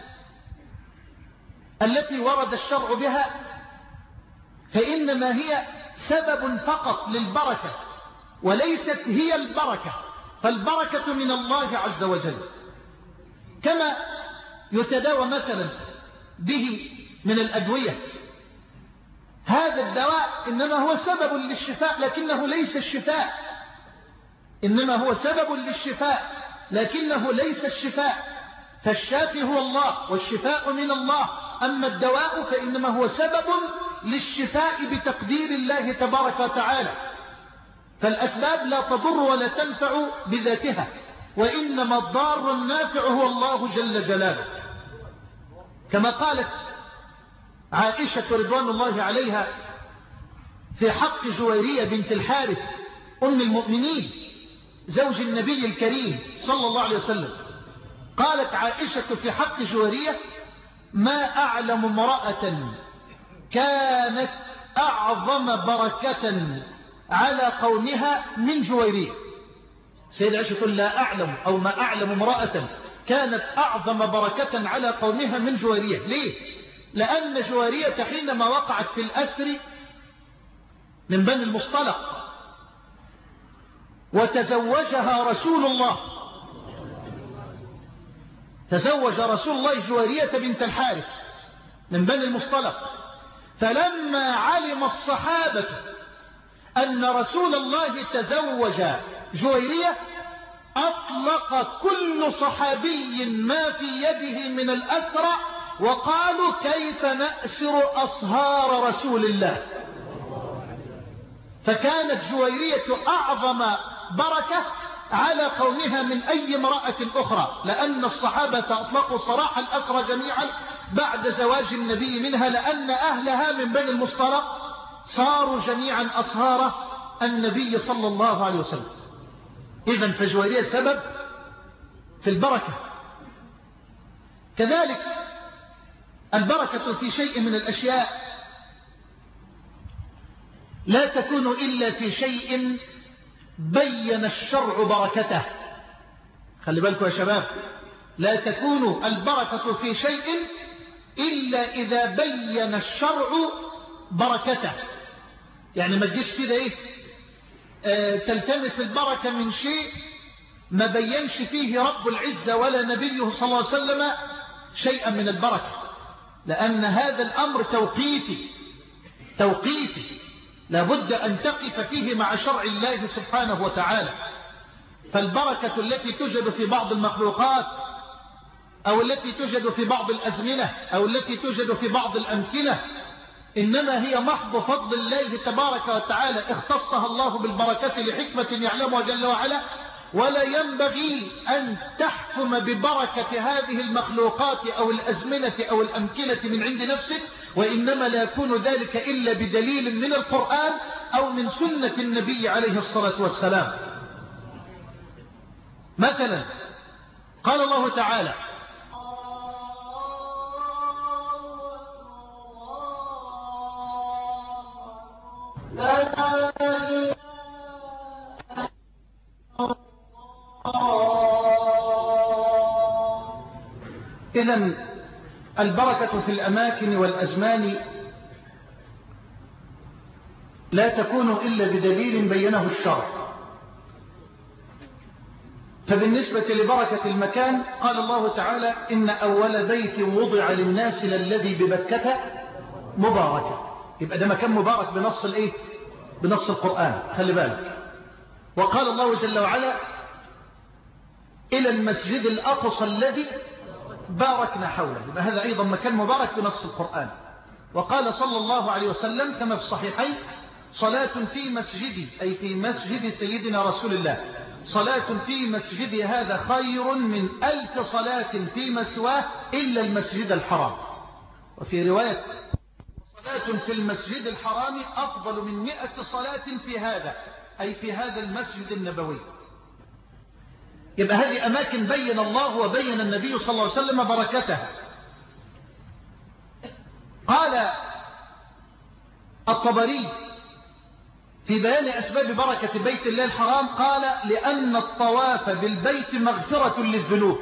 التي ورد الشرع بها فإنما هي سبب فقط للبركة وليست هي البركة. فالبركة من الله عز وجل، كما يتداوى مثلا به من الأدوية. هذا الدواء إنما هو سبب للشفاء لكنه ليس الشفاء، إنما هو سبب للشفاء لكنه ليس الشفاء. فالشافي هو الله والشفاء من الله، أما الدواء فإنما هو سبب للشفاء بتقدير الله تبارك وتعالى. فالأسباب لا تضر ولا تنفع بذاتها، وإنما الضار النافع هو الله جل جلاله. كما قالت عائشة رضوان الله عليها في حق جويرية بنت الحارث أم المؤمنين زوج النبي الكريم صلى الله عليه وسلم، قالت عائشة في حق جويرية ما أعلم امرأة كانت أعظم بركة على قومها من جويرية. سيدة عائشة تقول لا أعلم أو ما أعلم امرأة كانت أعظم بركة على قومها من جويرية. ليه؟ لأن جويرية حينما وقعت في الأسر من بني المصطلق وتزوجها رسول الله، تزوج رسول الله جويرية بنت الحارث من بني المصطلق، فلما علم الصحابة أن رسول الله تزوج جويرية أطلق كل صحابي ما في يده من الأسرى وقالوا كيف نأسر أصهار رسول الله. فكانت جويرية أعظم بركة على قومها من أي امرأة أخرى، لأن الصحابة أطلقوا صراح الأسرى جميعا بعد زواج النبي منها، لأن أهلها من بني المصطلق صاروا جميعا أصهار النبي صلى الله عليه وسلم. إذن فجويرية سبب في البركة. كذلك البركة في شيء من الأشياء لا تكون إلا في شيء بين الشرع بركته. خلي بالكم يا شباب، لا تكون البركة في شيء إلا إذا بين الشرع بركته. يعني ما تجيش كده إيه آه تلتمس البركة من شيء ما بينش فيه رب العزة ولا نبيه صلى الله عليه وسلم شيئا من البركة، لأن هذا الأمر توقيفي توقيفي لابد أن تقف فيه مع شرع الله سبحانه وتعالى. فالبركة التي توجد في بعض المخلوقات أو التي توجد في بعض الأزمنة أو التي توجد في بعض الأمكنة إنما هي محض فضل الله تبارك وتعالى، اختصها الله بالبركة لحكمة يعلمها جل وعلا. ولا ينبغي أن تحكم ببركة هذه المخلوقات أو الأزمنة أو الأمكنة من عند نفسك، وإنما لا يكون ذلك إلا بدليل من القرآن أو من سنة النبي عليه الصلاة والسلام. مثلا قال الله تعالى: إذن البركة في الأماكن والأزمان لا تكون إلا بدليل بينه الشرع. فبالنسبة لبركة المكان قال الله تعالى: إن أول بيت وضع للناس للذي ببكة مباركة. يبقى ده مكان مبارك بنص الإيه؟ بنص القرآن. خلي بالك. وقال الله جل وعلا: إلى المسجد الأقصى الذي باركنا حوله. يبقى هذا أيضا مكان مبارك بنص القرآن. وقال صلى الله عليه وسلم كما في الصحيحين: صلاة في مسجدي، أي في مسجد سيدنا رسول الله، صلاة في مسجدي هذا خير من ألف صلاة في مسواه إلا المسجد الحرام. وفي رواية: صلاة في المسجد الحرام أفضل من مئة صلاة في هذا، أي في هذا المسجد النبوي. يبقى هذه أماكن بين الله وبين النبي صلى الله عليه وسلم بركتها. قال الطبري في بيان أسباب بركة بيت الله الحرام، قال: لأن الطواف بالبيت مغفرة للذنوب.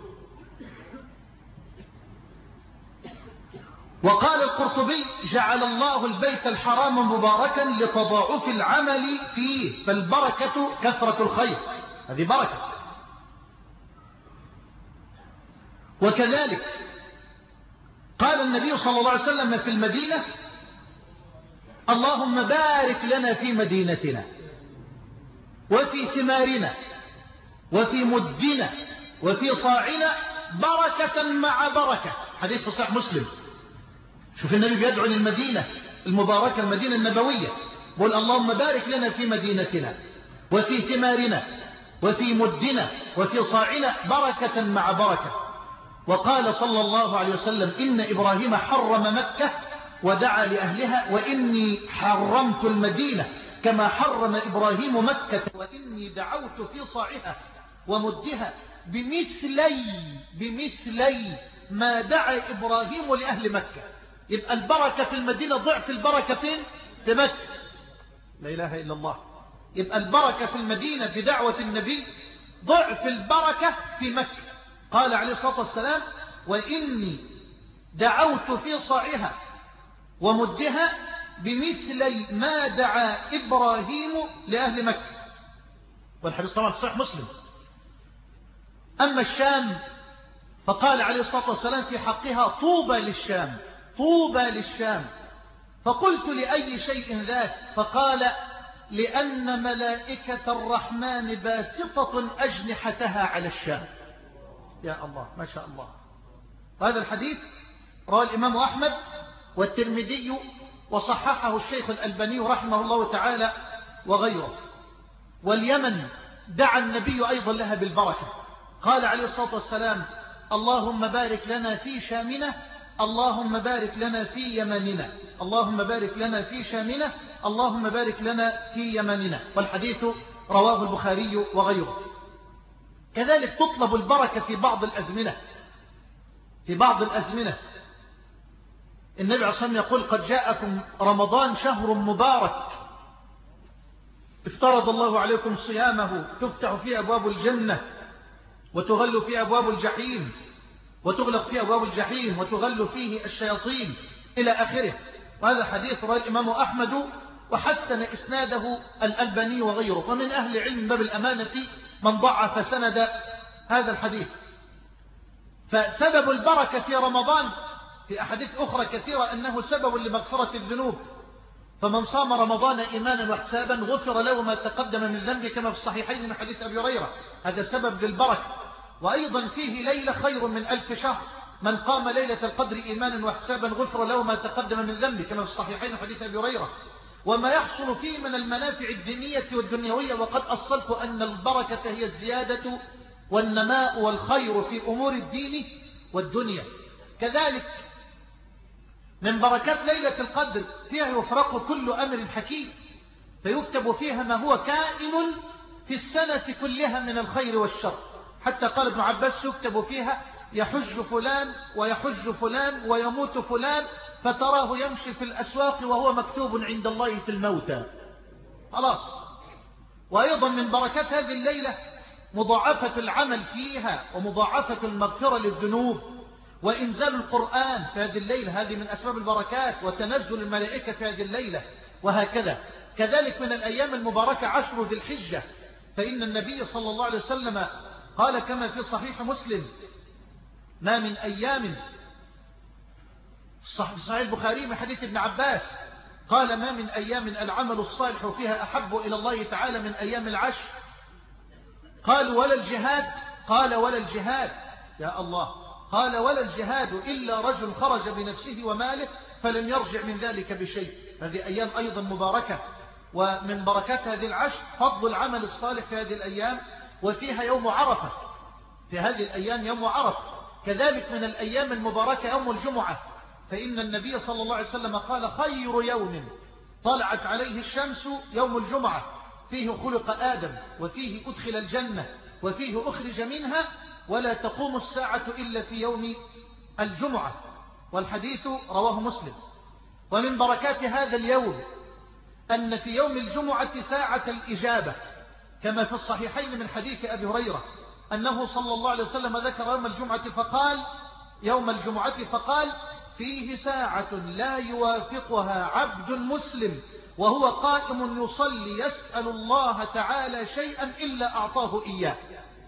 وقال القرطبي: جعل الله البيت الحرام مباركا لتضاعف العمل فيه، فالبركة كثرة الخير، هذه بركة. وكذلك قال النبي صلى الله عليه وسلم في المدينة: اللهم بارك لنا في مدينتنا وفي ثمارنا وفي مدنا وفي صاعنا بركة مع بركة. حديث في صحيح مسلم. شوف النبي بيدعو للمدينة المباركة، المدينة النبوية، بقول: اللهم بارك لنا في مدينتنا وفي ثمارنا وفي مدنا وفي صاعنا بركة مع بركة. وقال صلى الله عليه وسلم: إن إبراهيم حرم مكة ودعا لأهلها، وإني حرمت المدينة كما حرم إبراهيم مكة، وإني دعوت في صاعها ومدها بمثلي بمثلي ما دعا إبراهيم لأهل مكة. يبقى البركة في المدينة ضعف البركة فين؟ في مكة. لا إله إلا الله. يبقى البركة في المدينة بدعوة النبي ضعف البركة في مكة. قال عليه الصلاة والسلام: وإني دعوت في صاعها ومدها بمثل ما دعا إبراهيم لأهل مكة. والحديث طبعا في صحيح مسلم. أما الشام فقال عليه الصلاة والسلام في حقها: طوبى للشام طوبى للشام. فقلت: لأي شيء ذاك؟ فقال: لأن ملائكة الرحمن باسطة أجنحتها على الشام. يا الله، ما شاء الله. هذا الحديث رواه الإمام أحمد والترمذي وصححه الشيخ الألباني رحمه الله تعالى وغيره. واليمن دعا النبي أيضا لها بالبركة. قال عليه الصلاة والسلام: اللهم بارك لنا في شامنا، اللهم بارك لنا في يمننا، اللهم بارك لنا في شامنا، اللهم بارك لنا في يمننا. والحديث رواه البخاري وغيره. كذلك تطلب البركة في بعض الأزمنة. في بعض الأزمنة النبي عليه الصلاة والسلام يقول قد جاءكم رمضان شهر مبارك افترض الله عليكم صيامه تفتح فيه أبواب الجنة وتغل فيه أبواب الجحيم وتغلق فيه أبواب الجحيم وتغل فيه الشياطين إلى آخره. وهذا حديث رواه الإمام أحمد وحسن إسناده الألباني وغيره. ومن أهل علم باب الأمانة من ضعف سند هذا الحديث. فسبب البركة في رمضان في أحاديث أخرى كثيرة أنه سبب لمغفرة الذنوب. فمن صام رمضان إيمانا واحتسابا غفر له ما تقدم من ذنبه كما في الصحيحين من حديث أبي هريرة. هذا سبب للبركة. وأيضا فيه ليلة خير من ألف شهر. من قام ليلة القدر إيمانا واحتسابا غفر له ما تقدم من ذنبه كما في الصحيحين من حديث أبي هريرة. وما يحصل فيه من المنافع الدينية والدنيوية. وقد أصلت أن البركة هي الزيادة والنماء والخير في أمور الدين والدنيا. كذلك من بركات ليلة القدر فيها يفرق كل أمر حكيم فيكتب فيها ما هو كائن في السنة كلها من الخير والشر. حتى قال ابن عباس يكتب فيها يحج فلان ويحج فلان ويموت فلان فتراه يمشي في الأسواق وهو مكتوب عند الله في الموتى. خلاص. وأيضا من بركات هذه الليلة مضاعفة العمل فيها ومضاعفة المغفرة للذنوب وإنزال القرآن في هذه الليلة. هذه من أسباب البركات. وتنزل الملائكة في هذه الليلة وهكذا. كذلك من الأيام المباركة عشر ذي الحجة. فإن النبي صلى الله عليه وسلم قال كما في صحيح مسلم ما من أيام صحيح البخاري من حديث ابن عباس قال ما من أيام العمل الصالح فيها أحب إلى الله تعالى من أيام العشر. قال ولا الجهاد قال ولا الجهاد يا الله قال ولا الجهاد إلا رجل خرج بنفسه وماله فلم يرجع من ذلك بشيء. هذه أيام أيضا مباركة. ومن بركات هذه العشر فضل العمل الصالح في هذه الأيام. وفيها يوم عرفة. في هذه الأيام يوم عرفة. كذلك من الأيام المباركة يوم الجمعة. فإن النبي صلى الله عليه وسلم قال خير يوم طلعت عليه الشمس يوم الجمعة فيه خلق آدم وفيه أدخل الجنة وفيه أخرج منها ولا تقوم الساعة إلا في يوم الجمعة. والحديث رواه مسلم. ومن بركات هذا اليوم أن في يوم الجمعة ساعة الإجابة كما في الصحيحين من حديث أبي هريرة أنه صلى الله عليه وسلم ذكر يوم الجمعة فقال يوم الجمعة فقال فيه ساعة لا يوافقها عبد مسلم وهو قائم يصلي يسأل الله تعالى شيئا إلا أعطاه إياه.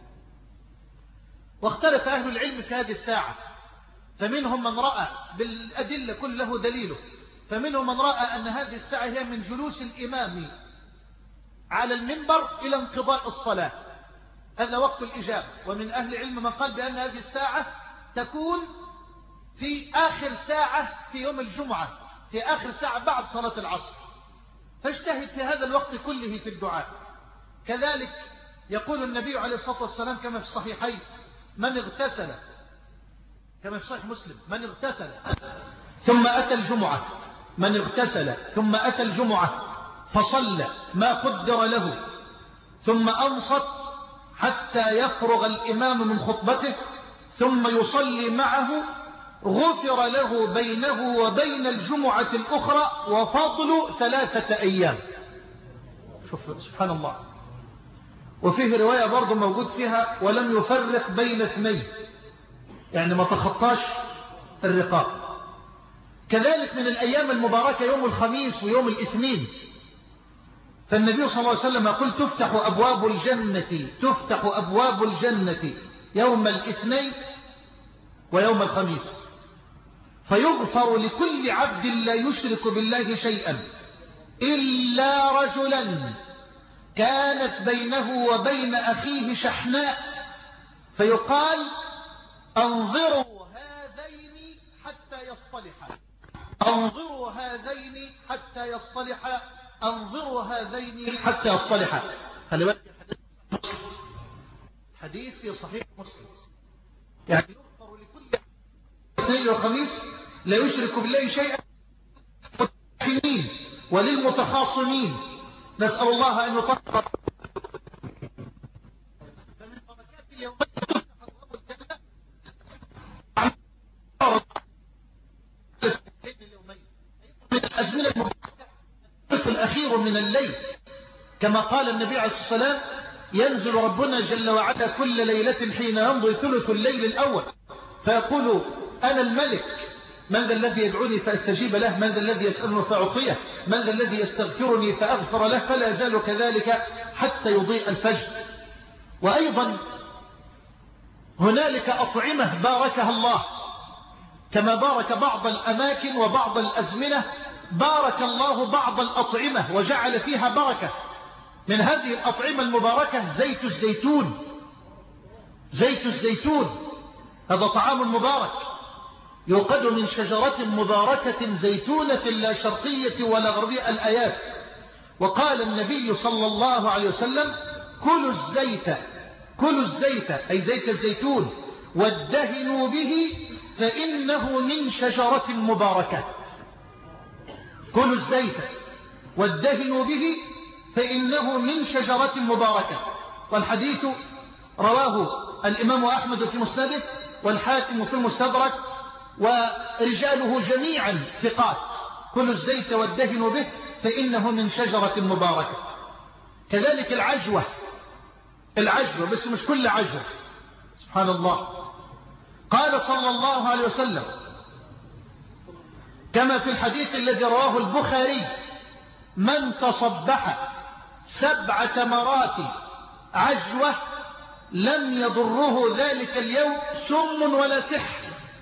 واختلف أهل العلم في هذه الساعة. فمنهم من رأى بالأدلة كل له دليله. فمنهم من رأى أن هذه الساعة هي من جلوس الإمام على المنبر إلى انقضاء الصلاة. هذا وقت الإجابة. ومن أهل العلم من قال بأن هذه الساعة تكون في آخر ساعة في يوم الجمعة في آخر ساعة بعد صلاة العصر. فاجتهد في هذا الوقت كله في الدعاء. كذلك يقول النبي عليه الصلاة والسلام كما في الصحيحين من اغتسل كما في صحيح مسلم من اغتسل ثم أتى الجمعة من اغتسل ثم أتى الجمعة فصلى ما قدر له ثم أنصت حتى يفرغ الإمام من خطبته ثم يصلي معه غفر له بينه وبين الجمعة الأخرى وفضل ثلاثة أيام. شوف سبحان الله. وفيه رواية برضو موجود فيها ولم يفرق بين اثنين يعني ما تخطاش الرقاب. كذلك من الأيام المباركة يوم الخميس ويوم الاثنين. فالنبي صلى الله عليه وسلم يقول تفتح أبواب الجنة تفتح أبواب الجنة يوم الاثنين ويوم الخميس فيغفر لكل عبد لا يشرك بالله شيئا إلا رجلا كانت بينه وبين أخيه شحناء فيقال أنظروا هذين حتى يصطلحا أنظروا هذين حتى يصطلحا أنظروا هذين حتى يصطلحا. خلي بالك حديث في صحيح مسلم يعني يغفر لكل اثنين وخميس لا يشرك بالله شيئا للمتخاصمين وللمتخاصمين. نسأل الله أن يطهر. فمن بركات اليومين تفتح أبواب الجنة الأخير من الليل، كما قال النبي عليه الصلاة والسلام ينزل ربنا جل وعلا كل ليلة حين يمضي ثلث الليل الأول فيقول أنا الملك، من ذا الذي يدعوني فأستجيب له، من ذا الذي يسألني فأعطيه، من ذا الذي يستغفرني فأغفر له، فلا يزال كذلك حتى يضيء الفجر. وأيضا هنالك أطعمة باركها الله، كما بارك بعض الأماكن وبعض الأزمنة بارك الله بعض الأطعمة وجعل فيها بركة. من هذه الأطعمة المباركة زيت الزيتون. زيت الزيتون هذا طعام مبارك يوقد من شجرة مباركة زيتونة لا شرقية ولا غربية الآيات. وقال النبي صلى الله عليه وسلم كلوا الزيت كلوا الزيت أي زيت الزيتون وادهنوا به فإنه من شجرة مباركة. كلوا الزيت وادهنوا به فإنه من شجرة مباركة. والحديث رواه الإمام أحمد في مسنده والحاكم في المستدرك ورجاله جميعا ثقات. كلوا الزيت وادهنوا به فإنه من شجرة مباركة. كذلك العجوة العجوة بس مش كل عجوة، سبحان الله. قال صلى الله عليه وسلم كما في الحديث الذي رواه البخاري من تصبح سبع تمرات عجوة لم يضره ذلك اليوم سم ولا سحر.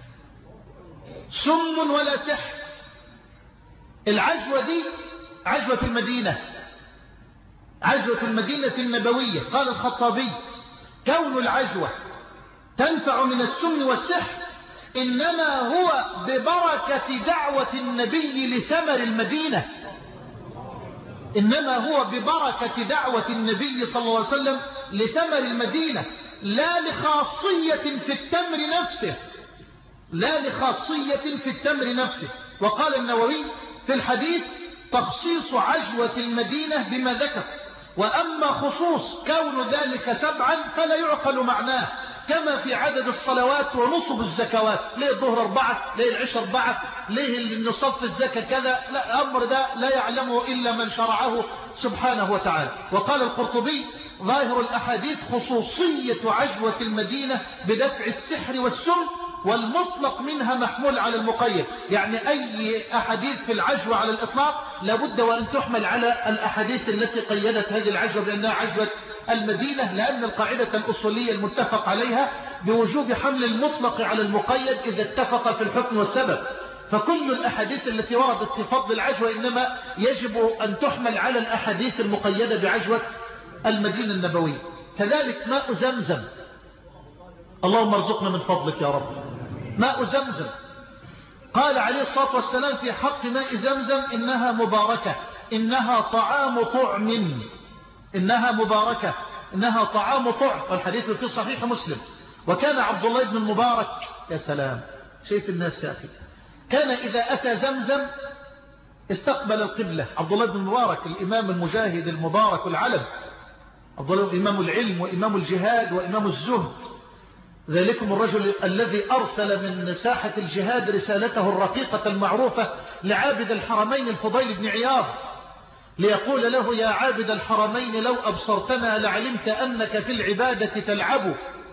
سم ولا سحر. العجوة دي عجوة المدينة، عجوة المدينة النبوية. قال الخطابي كون العجوة تنفع من السم والسحر إنما هو ببركة دعوة النبي لثمر المدينة، إنما هو ببركة دعوة النبي صلى الله عليه وسلم لثمر المدينة، لا لخاصية في التمر نفسه، لا لخاصية في التمر نفسه. وقال النووي في الحديث تخصيص عجوة المدينة بما ذكر، وأما خصوص كون ذلك سبعا فلا يعقل معناه، كما في عدد الصلوات ونصب الزكوات. ليه الظهر أربعة، ليه العشاء أربعة، ليه النصاب في الزكاة كذا؟ لا، أمر ده لا يعلمه إلا من شرعه سبحانه وتعالى. وقال القرطبي ظاهر الأحاديث خصوصية عجوة المدينة بدفع السحر والسم، والمطلق منها محمول على المقيد. يعني أي أحاديث في العجوة على الإطلاق لابد وأن تحمل على الأحاديث التي قيدت هذه العجوة بأنها عجوة المدينة، لأن القاعدة الأصولية المتفق عليها بوجوب حمل المطلق على المقيد إذا اتفق في الحكم والسبب. فكل الأحاديث التي وردت في فضل العجوة إنما يجب أن تحمل على الأحاديث المقيدة بعجوة المدينة النبوية. كذلك ماء زمزم، اللهم ارزقنا من فضلك يا رب. ماء زمزم قال عليه الصلاة والسلام في حق ماء زمزم إنها مباركة، إنها طعام طعم، إنها مباركة، إنها طعام طعم. والحديث في صحيح مسلم. وكان عبد الله بن المبارك، يا سلام شايف الناس يا أخي، كان إذا أتى زمزم استقبل القبلة. عبد الله بن المبارك الإمام المجاهد المبارك العلم، عبد الله إمام العلم وإمام الجهاد وإمام الزهد، ذلكم الرجل الذي أرسل من ساحة الجهاد رسالته الرقيقة المعروفة لعابد الحرمين الفضيل بن عياض ليقول له يا عابد الحرمين لو أبصرتنا لعلمت أنك في العبادة تلعب،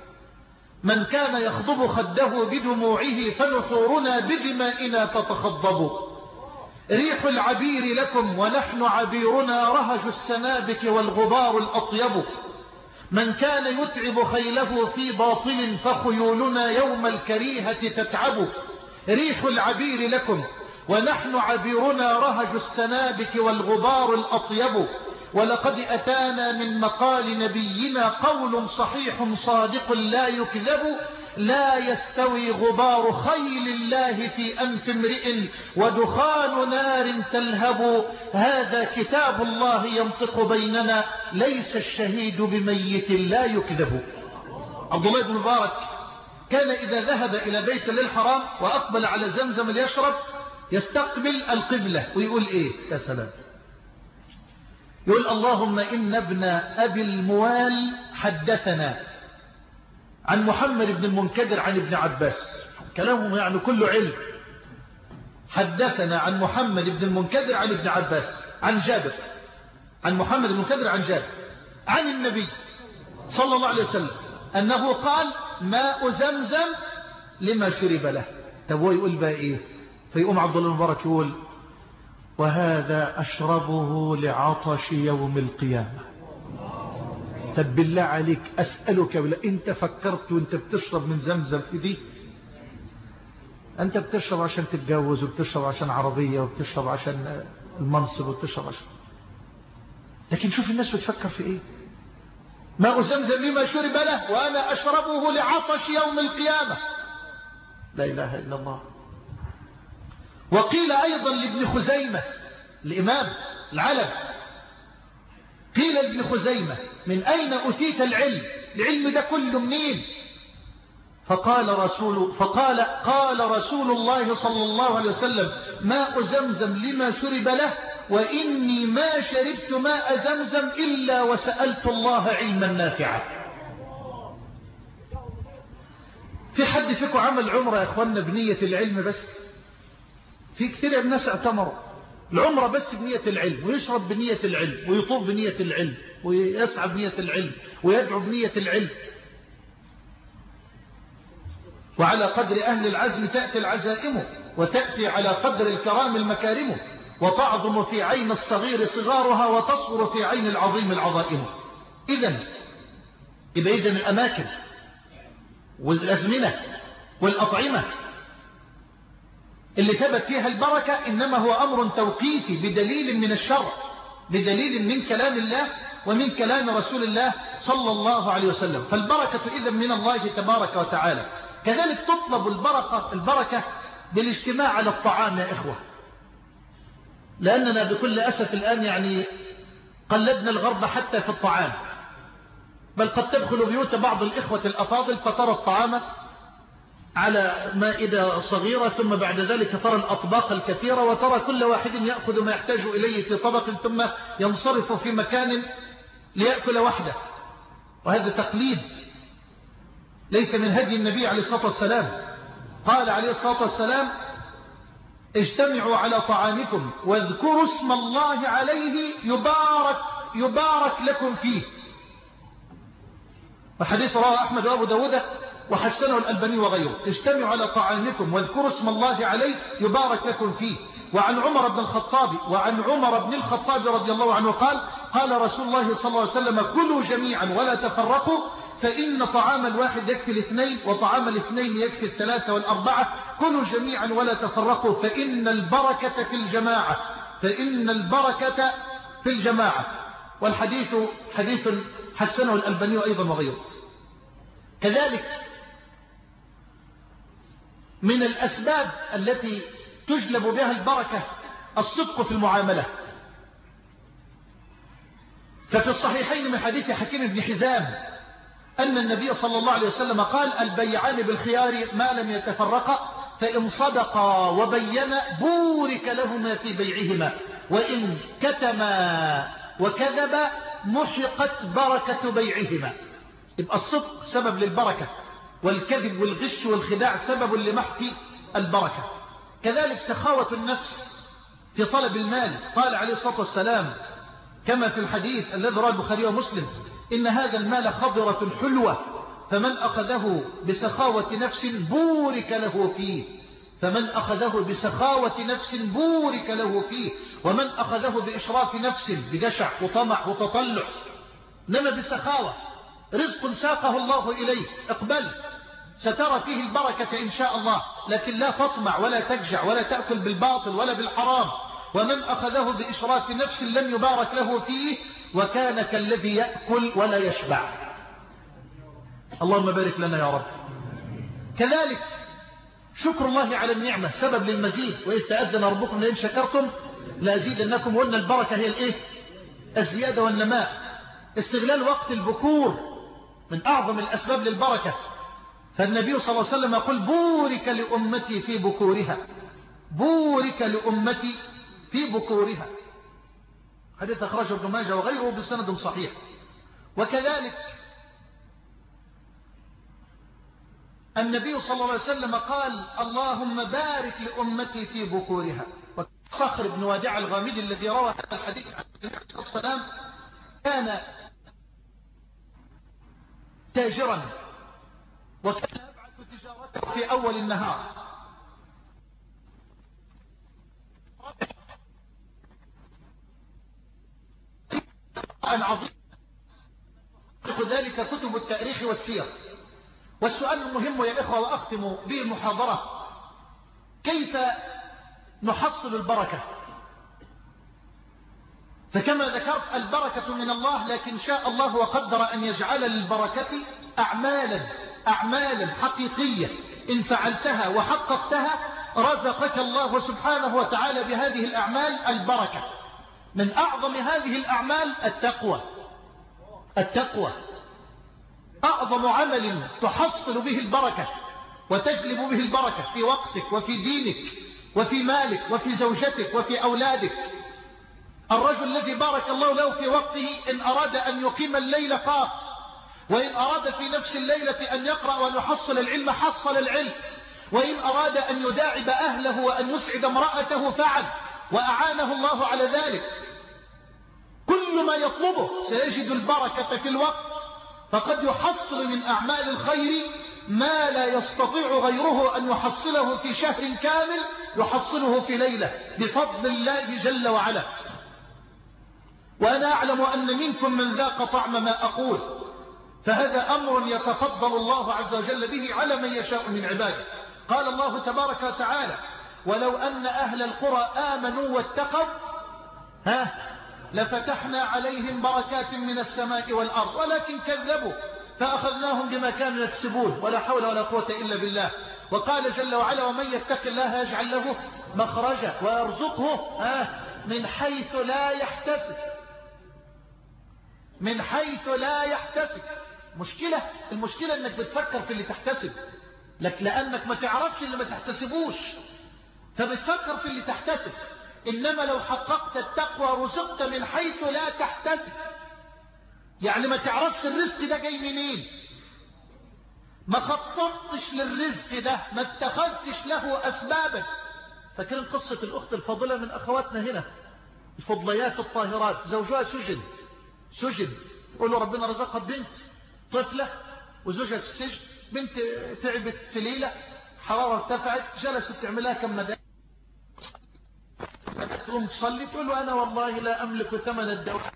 من كان يخضب خده بدموعه فنحورنا بدمائنا تتخضب، ريح العبير لكم ونحن عبيرنا رهج السنابك والغبار الأطيب، من كان يتعب خيله في باطل فخيولنا يوم الكريهة تتعب، ريح العبير لكم ونحن عبيرنا رهج السنابك والغبار الأطيب، ولقد أتانا من مقال نبينا قول صحيح صادق لا يكذب، لا يستوي غبار خيل الله في أنف امرئ ودخان نار تلهب، هذا كتاب الله ينطق بيننا ليس الشهيد بميت لا يكذب. عبد الله بن مبارك كان إذا ذهب إلى بيت للحرام وأقبل على زمزم ليشرب يستقبل القبلة ويقول إيه يا سلام، يقول اللهم إن ابن أبي الموال حدثنا عن محمد بن المنكدر عن ابن عباس، كلامهم يعني كله علم، حدثنا عن محمد بن المنكدر عن ابن عباس عن جابر، عن محمد بن كدر عن جابر عن النبي صلى الله عليه وسلم أنه قال ماء زمزم لما شرب له. طب هو يقول بقى إيه؟ فيقوم عبد الله المبارك يقول وهذا أشربه لعطش يوم القيامة. طب بالله عليك أسألك ولا أنت فكرت وانت بتشرب من زمزم في دي؟ أنت بتشرب عشان تتجوز، وبتشرب عشان عربية، وبتشرب عشان المنصب، وبتشرب عشان، لكن شوف الناس بتفكر في إيه. ماء زمزم لما شرب له وأنا أشربه لعطش يوم القيامة. لا إله إلا الله. وقيل أيضا لابن خزيمة الإمام العلم، قيل لابن خزيمة من أين أتيت العلم؟ العلم ده كله منين؟ فقال رسول فقال قال رسول الله صلى الله عليه وسلم ماء زمزم لما شرب له وإني ما شربت ماء زمزم إلا وسألت الله علما نافعا. في حد فيكم عمل عمره يا اخوانا بنية العلم بس؟ في كثير من الناس اعتمروا العمره بس بنية العلم، ويشرب بنية العلم، ويطوف بنية العلم، ويسعى بنية العلم، ويدعو بنية العلم. وعلى قدر أهل العزم تأتي العزائم، وتأتي على قدر الكرام المكارم، وتعظم في عين الصغير صغارها، وتصغر في عين العظيم العظائم. إذن يبقى إذن الأماكن والأزمنة والأطعمة اللي ثبت فيها البركة إنما هو أمر توقيفي بدليل من الشرع، بدليل من كلام الله ومن كلام رسول الله صلى الله عليه وسلم. فالبركة إذن من الله تبارك وتعالى. كذلك تطلب البركة, البركة بالاجتماع على الطعام يا إخوة، لأننا بكل أسف الآن يعني قلدنا الغرب حتى في الطعام، بل قد تدخل بيوت بعض الإخوة الأفاضل فترى الطعام على مائدة صغيرة، ثم بعد ذلك ترى الأطباق الكثيرة، وترى كل واحد يأخذ ما يحتاج إليه في طبق ثم ينصرف في مكان ليأكل وحده. وهذا تقليد ليس من هدي النبي عليه الصلاة والسلام. قال عليه الصلاة والسلام اجتمعوا على طعامكم واذكروا اسم الله عليه يبارك, يبارك لكم فيه. وحديث رواه أحمد وأبو داود وحسنه الألباني وغيره. اجتمعوا على طعامكم واذكروا اسم الله عليه يبارك لكم فيه. وعن عمر بن الخطاب وعن عمر بن الخطاب رضي الله عنه قال قال رسول الله صلى الله عليه وسلم كلوا جميعا ولا تفرقوا، فإن طعام الواحد يكفي الاثنين وطعام الاثنين يكفي الثلاثة والأربعة. كلوا جميعا ولا تفرقوا فإن البركة في الجماعة، فإن البركة في الجماعة. والحديث حديث حسنه الألباني أيضا وغيره. كذلك من الأسباب التي تجلب بها البركة الصدق في المعاملة. ففي الصحيحين من حديث حكيم بن حزام أن النبي صلى الله عليه وسلم قال البيعان بالخيار ما لم يتفرقا، فإن صدقا وبينا بورك لهما في بيعهما، وإن كتما وكذبا محقت بركة بيعهما. يبقى الصدق سبب للبركة، والكذب والغش والخداع سبب لمحق البركة. كذلك سخاوة النفس في طلب المال. قال عليه الصلاة والسلام كما في الحديث الذي رواه البخاري ومسلم إن هذا المال خضرة حلوة، فمن أخذه بسخاوة نفس بورك له فيه، فمن أخذه بسخاوة نفس بورك له فيه، ومن أخذه بإشراف نفس بجشع وطمع وتطلع نما بسخاوة رزق ساقه الله إليه اقبل، سترى فيه البركة إن شاء الله، لكن لا تطمع ولا تجع ولا تأكل بالباطل ولا بالحرام. ومن أخذه بإشراف نفس لم يبارك له فيه، وكان كالذي يأكل ولا يشبع. اللهم بارك لنا يا رب. كذلك شكر الله على النعمة سبب للمزيد، وإذ تأذن ربكم لئن شكرتم لأزيدنكم. وأن البركة هي الإيه؟ الزيادة والنماء. استغلال وقت البكور من أعظم الأسباب للبركة. فالنبي صلى الله عليه وسلم يقول بورك لأمتي في بكورها، بورك لأمتي في بكورها. حديث أخرجه ابن ماجه وغيره بسند صحيح. وكذلك النبي صلى الله عليه وسلم قال اللهم بارك لأمتي في بكورها. صخر بن وادع الغامدي الذي روى هذا الحديث عن النبي عليه الصلاة والسلام كان تاجرا وكان يبعث تجارته في أول النهار عظيم ذلك كتب التاريخ والسير. والسؤال المهم يا إخوة وأختم به المحاضرة: كيف نحصل البركة؟ فكما ذكرت البركة من الله، لكن شاء الله وقدر أن يجعل للبركة أعمالا أعمالا حقيقية إن فعلتها وحققتها رزقك الله سبحانه وتعالى بهذه الأعمال البركة. من أعظم هذه الأعمال التقوى. التقوى أعظم عمل تحصل به البركة وتجلب به البركة في وقتك وفي دينك وفي مالك وفي زوجتك وفي أولادك. الرجل الذي بارك الله له في وقته إن أراد أن يقيم الليل قام، وإن أراد في نفس الليلة أن يقرأ وأن يحصل العلم حصل العلم، وإن أراد أن يداعب أهله وأن يسعد امرأته فعل وأعانه الله على ذلك. كل ما يطلبه سيجد البركة في الوقت، فقد يحصل من أعمال الخير ما لا يستطيع غيره أن يحصله في شهر كامل يحصله في ليلة بفضل الله جل وعلا. وأنا أعلم أن منكم من ذاق طعم ما أقول، فهذا أمر يتفضل الله عز وجل به على من يشاء من عباده. قال الله تبارك وتعالى: ولو أن أهل القرى آمنوا واتقوا ها لفتحنا عليهم بركات من السماء والأرض ولكن كذبوا فأخذناهم بما كانوا يكسبون ولا حول ولا قوة إلا بالله. وقال جل وعلا: ومن يتق الله يجعل له مخرجا ويرزقه من حيث لا يحتسب. من حيث لا يحتسب. مشكلة المشكلة انك بتفكر في اللي تحتسب لك، لأنك ما تعرفش اللي ما تحتسبوش فبتفكر في اللي تحتسب. إنما لو حققت التقوى رزقت من حيث لا تحتسب، يعني ما تعرفش الرزق ده جاي منين، ما خططتش للرزق ده، ما اتخذتش له أسبابا. فكان قصة الأخت الفاضلة من أخواتنا هنا الفضليات الطاهرات، زوجها سجن سجن قولوا ربنا رزقها بنت طفلة وزوجها في السجن. بنت تعبت في ليلة، حرارة ارتفعت، جلست تعملها كم مدى تقوم تصلي، تقول له أنا والله لا أملك ثمن الدواء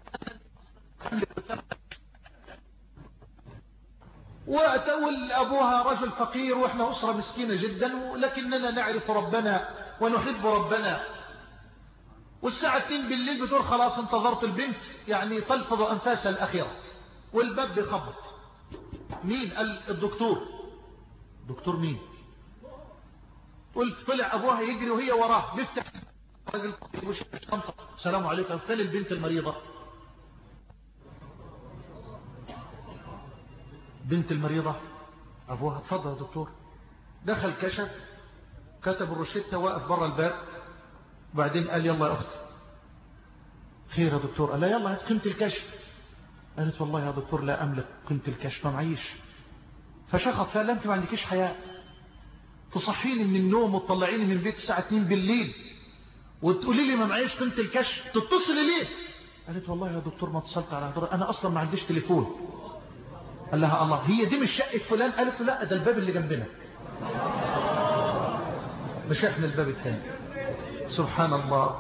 وتقول أبوها رجل فقير وإحنا أسرة مسكينة جدا، ولكننا نعرف ربنا ونحب ربنا. والساعة اثنين بالليل بتقول خلاص انتظرت البنت يعني تلفظ أنفاسها الأخيرة، والباب بيخبط. مين؟ قال الدكتور. دكتور مين؟ قلت طلع أبوها يجري وهي وراه بيفتح راجل السلام عليكم. فين البنت المريضة؟ بنت المريضة أبوها اتفضل يا دكتور. دخل كشف كتب الروشتة واقف برا الباب، وبعدين قال يلا يا أختي. خير يا دكتور؟ قال لا يلا هات قيمة الكشف. قالت والله يا دكتور لا أملك قيمة الكشف ما معيش. فشخط فقال أنت ما عندكيش حياء تصحيني من النوم وتطلعيني من البيت الساعة اتنين بالليل وتقولي لي ما معيش قيمة الكشف، تتصلي ليه؟ قالت والله يا دكتور ما اتصلت على حضرتك، أنا أصلا ما عنديش تليفون. قال لها الله هي دي مش شقة فلان؟ قالت له لا ده الباب اللي جنبنا، مش احنا الباب الثاني. سبحان الله.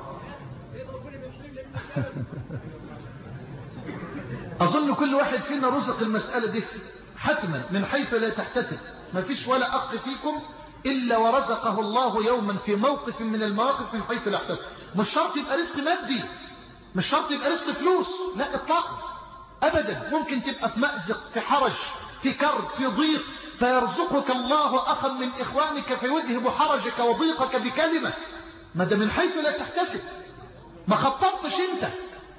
أظن كل واحد فينا رزق المسألة دي حتما من حيث لا تحتسب. ما فيش ولا أخ فيكم إلا ورزقه الله يوما في موقف من المواقف من حيث لا يحتسب. مش شرط يبقى رزق مادي، مش شرط يبقى رزق فلوس، لا إطلاقا أبدا. ممكن تبقى في مأزق، في حرج، في كرب، في ضيق، فيرزقك الله أخا من إخوانك فيذهب حرجك وضيقك بكلمة. ما ده من حيث لا تحتسب، ما خططتش انت.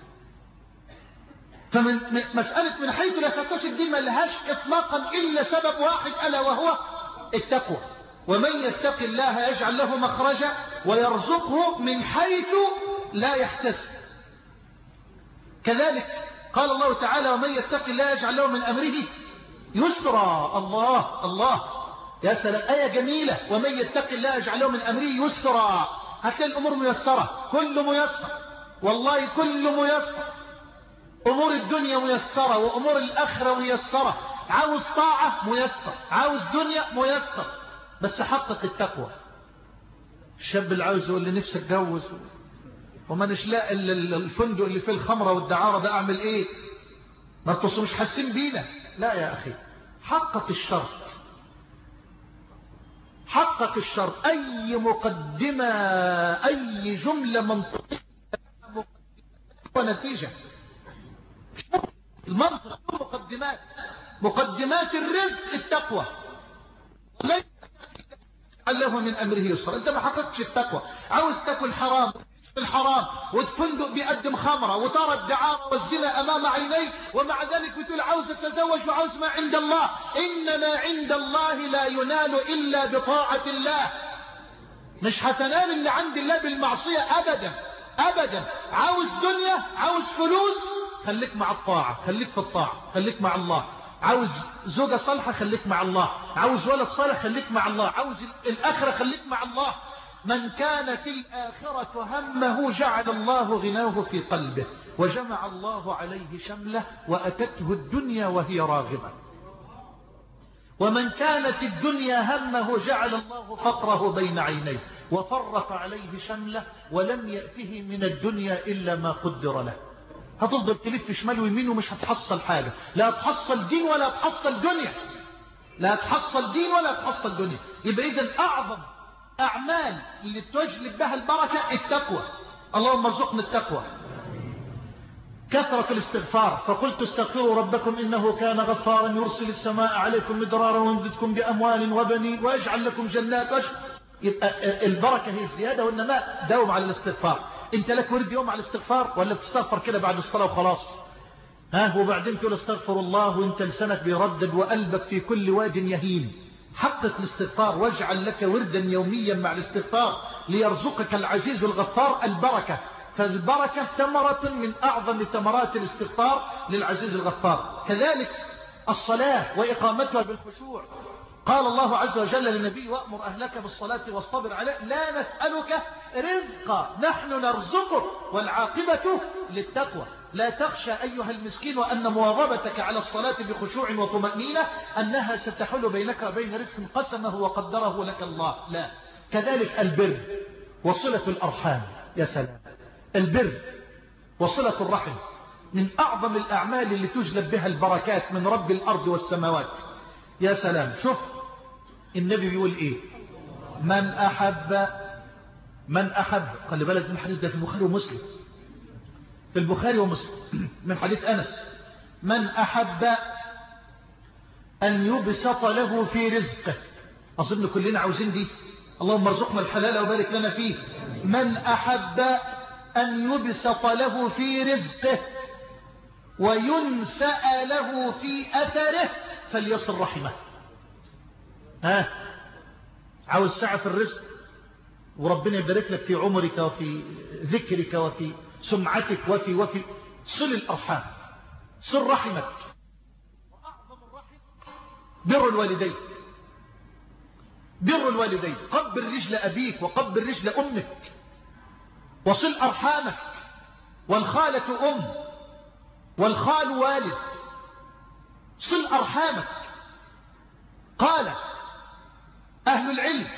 فمن مسألة من حيث لا تحتسب دي ما لهاش إطلاقا إلا سبب واحد ألا وهو التقوى. ومن يتق الله يجعل له مخرجا ويرزقه من حيث لا يحتسب. كذلك قال الله تعالى ومن يتق الله يجعل له من أمره يسرا. الله الله يا سلام، آية جميلة. ومن يتق الله يجعل له من أمره يسرا. هتلاقي الأمور ميسرة، كل ميسر، والله كل ميسر. أمور الدنيا ميسرة وأمور الآخرة ميسرة. عاوز طاعة ميسر، عاوز دنيا ميسر، بس حقق التقوى. الشاب اللي عاوز يقول لي نفسي اتجوز وما نشلاء الفندق اللي فيه الخمرة والدعارة ده أعمل إيه؟ ما انتوا مش حاسين بينا. لا يا أخي، حقق الشرط، حقق الشرط. أي مقدمة، أي جملة منطقية ونتيجة. المنطق مقدمات، مقدمات الرزق التقوى. لن له من أمره يسر. أنت ما حققتش التقوى، عاوز تاكل حرام الحرام والفندق بيقدم خمرة وترى الدعارة والزنا أمام عينيك، ومع ذلك بتقول عاوز أتزوج وعاوز ما عند الله. إن ما عند الله لا ينال إلا بطاعة الله. مش هتنال اللي عند الله بالمعصية أبدا أبدا. عاوز دنيا، عاوز فلوس، خليك مع الطاعة، خليك في الطاعة، خليك مع الله. عاوز زوجة صالحة، خليك مع الله. عاوز ولد صالح، خليك مع الله. عاوز الآخرة، خليك مع الله. من كانت الآخرة همه جعل الله غناه في قلبه، وجمع الله عليه شمله، وأتته الدنيا وهي راغمة. ومن كانت الدنيا همه جعل الله فقره بين عينيه، وفرق عليه شمله، ولم يأته من الدنيا إلا ما قدر له. هتفضل تلف شمال ويمين ومش هتحصل حاجة. لا تحصل دين ولا تحصل دنيا، لا تحصل دين ولا تحصل دنيا. يبقى إذن أعظم أعمال اللي تجلب بها البركة التقوى. اللهم ارزقنا التقوى. كثرة الاستغفار. فقلت استغفروا ربكم إنه كان غفارا يرسل السماء عليكم مدرارا ويمددكم بأموال وبنين ويجعل لكم جنات ويجعل. يبقى البركة هي الزيادة والنماء. داوم على الاستغفار. انت لك ورد يوم على الاستغفار ولا تستغفر كده بعد الصلاة وخلاص؟ ها وبعدين تقول استغفر الله وانت لسانك بيردد وقلبك في كل واد يهين. حقق الاستغفار واجعل لك وردا يوميا مع الاستغفار ليرزقك العزيز الغفار البركة. فالبركة ثمرة من أعظم ثمرات الاستغفار للعزيز الغفار. كذلك الصلاة وإقامتها بالخشوع. قال الله عز وجل للنبي وأمر أهلك بالصلاة واصطبر عليه لا نسألك رزقا نحن نرزقك والعاقبة للتقوى. لا تخشى أيها المسكين وأن مواظبتك على الصلاة بخشوع وطمأنينة أنها ستحل بينك وبين رزق قسمه وقدره لك الله. لا. كذلك البر وصلة الأرحام. يا سلام. البر وصلة الرحم من أعظم الأعمال اللي تجلب بها البركات من رب الأرض والسماوات. يا سلام. شوف النبي بيقول إيه؟ من أحب من أحب خلي بالك من الحديث ده في البخاري ومسلم، في البخاري ومسلم من حديث أنس. من أحب أن يبسط له في رزقه. أظن كلنا عاوزين دي. اللهم ارزقنا الحلال وبارك لنا فيه. من أحب أن يبسط له في رزقه وينسأ له في أثره فليصل رحمه. ها عاوز سعة في الرزق وربنا يبارك لك في عمرك وفي ذكرك وفي سمعتك وفي وفي صل الأرحام، صل رحمك. وأعظم الرحم بر الوالدين. بر الوالدين. قبل رجل أبيك وقبل رجل أمك وصل أرحامك. والخالة أم والخال والد. صل أرحامك. قال أهل العلم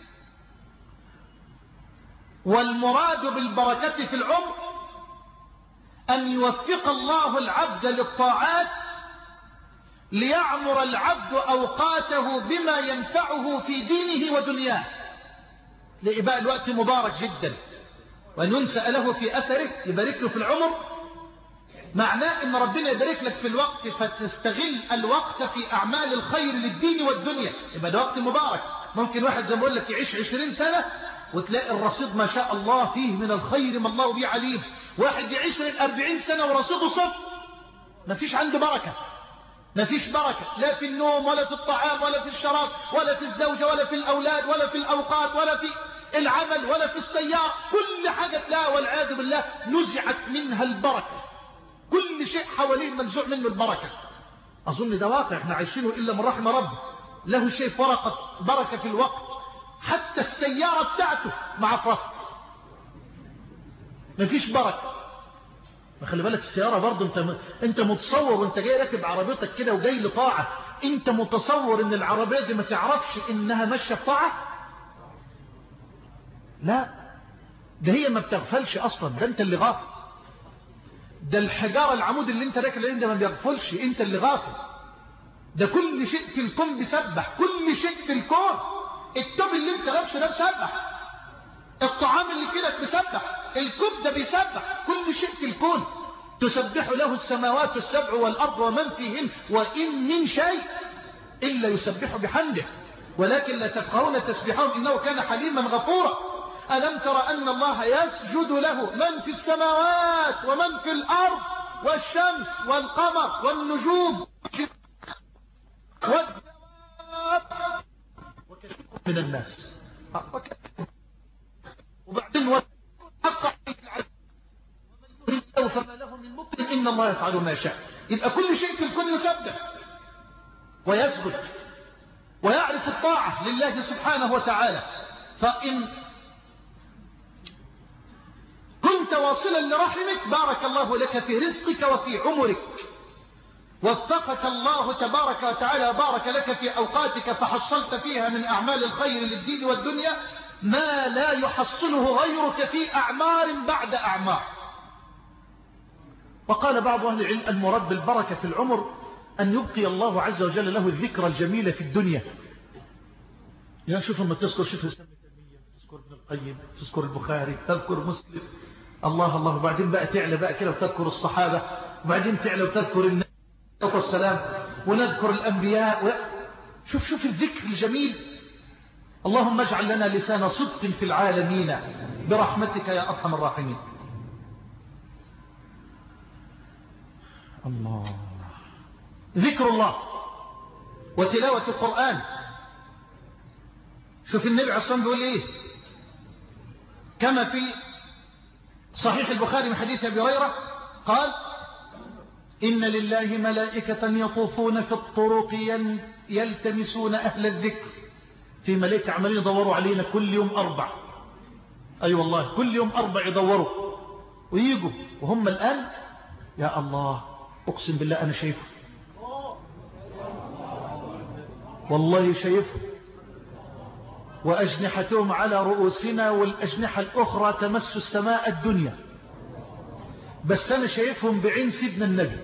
والمراد بالبركة في العمر أن يوفق الله العبد للطاعات ليعمر العبد أوقاته بما ينفعه في دينه ودنياه. لإباء الوقت مبارك جدا. وأن ينسأ له في أثره يبارك له في العمر معناه أن ربنا يبارك لك في الوقت فتستغل الوقت في أعمال الخير للدين والدنيا. يبقى ده وقت مبارك. ممكن واحد زي ما بقول لك يعيش عشرين سنة وتلاقي الرصيد ما شاء الله فيه من الخير ما الله به عليم. واحد يعيش من أربعين سنة ورصيده صفر، ما فيش عنده بركة. ما فيش بركة لا في النوم ولا في الطعام ولا في الشراب ولا في الزوجة ولا في الأولاد ولا في الأوقات ولا في العمل ولا في السيارة. كل حاجة لا والعياذ بالله نزعت منها البركة. كل شيء حواليه منزوع منه البركة. أظن ده واقع احنا عايشينه إلا من رحم رب. له شيء فرقة بركة في الوقت. حتى السيارة بتاعته مع فرق مفيش بركة. ما خلي بالك السيارة برضو انت, انت متصور وانت جاي راكب عربيتك كده وجاي لطاعة، انت متصور ان العربية دي ما تعرفش انها ماشية في طاعة؟ لا، ده هي ما بتغفلش اصلا، ده انت اللي غافل. ده الحجارة العمود اللي انت راكب عليه ده ما بيغفلش، انت اللي غافل. ده كل شيء في الكون بيسبح، كل شيء في الكون. التوب اللي انت لابسه ده بيسبح، الطعام اللي في ايدك بيسبح، الكوب ده بيسبح، كل شيء في الكون تسبح له السماوات السبع والارض ومن فيهن وان من شيء الا يسبح بحمده ولكن لا تفقهون تسبيحهم انه كان حليما غفورا. ألم تر أن الله يسجد له من في السماوات ومن في الأرض والشمس والقمر والنجوم والدواب وكثير من الناس. وبعدين حق عليك العزيز ومن يهن الله فما له من مكرم إن الله يفعل ما يشاء. يبقى كل شيء في الكون يسبح ويسجد ويعرف الطاعة لله سبحانه وتعالى. فإن كنت واصلا لرحمك بارك الله لك في رزقك وفي عمرك، وفقك الله تبارك وتعالى بارك لك في أوقاتك فحصلت فيها من أعمال الخير للدين والدنيا ما لا يحصله غيرك في أعمار بعد أعمار. وقال بعض أهل العلم المراد بالبركة في العمر أن يبقي الله عز وجل له الذكرى الجميلة في الدنيا. يعني شوف لما تذكر شوف الإسلام التيمية، تذكر ابن القيم، تذكر البخاري، تذكر مسلم، الله الله، وبعدين بقى تعلى بقى كده وتذكر الصحابة، وبعدين تعلى وتذكر النبي عليه السلام، ونذكر الأنبياء و... شوف شوف الذكر الجميل. اللهم اجعل لنا لسان صدق في العالمين برحمتك يا أرحم الراحمين. الله، ذكر الله وتلاوة القرآن. شوف النبي عليه الصلاة والسلام بيقول ايه كما في صحيح البخاري من حديث أبي هريرة قال إن لله ملائكة يطوفون في الطرق يلتمسون أهل الذكر. في ملائكة عمالين يدوروا علينا كل يوم أربع، أي أيوة والله كل يوم أربع يدوروا ويجوا وهم الآن. يا الله أقسم بالله أنا شايفه، والله شايفه، وأجنحتهم على رؤوسنا والأجنحة الأخرى تمس السماء الدنيا، بس أنا شايفهم بعين سيدنا النبي،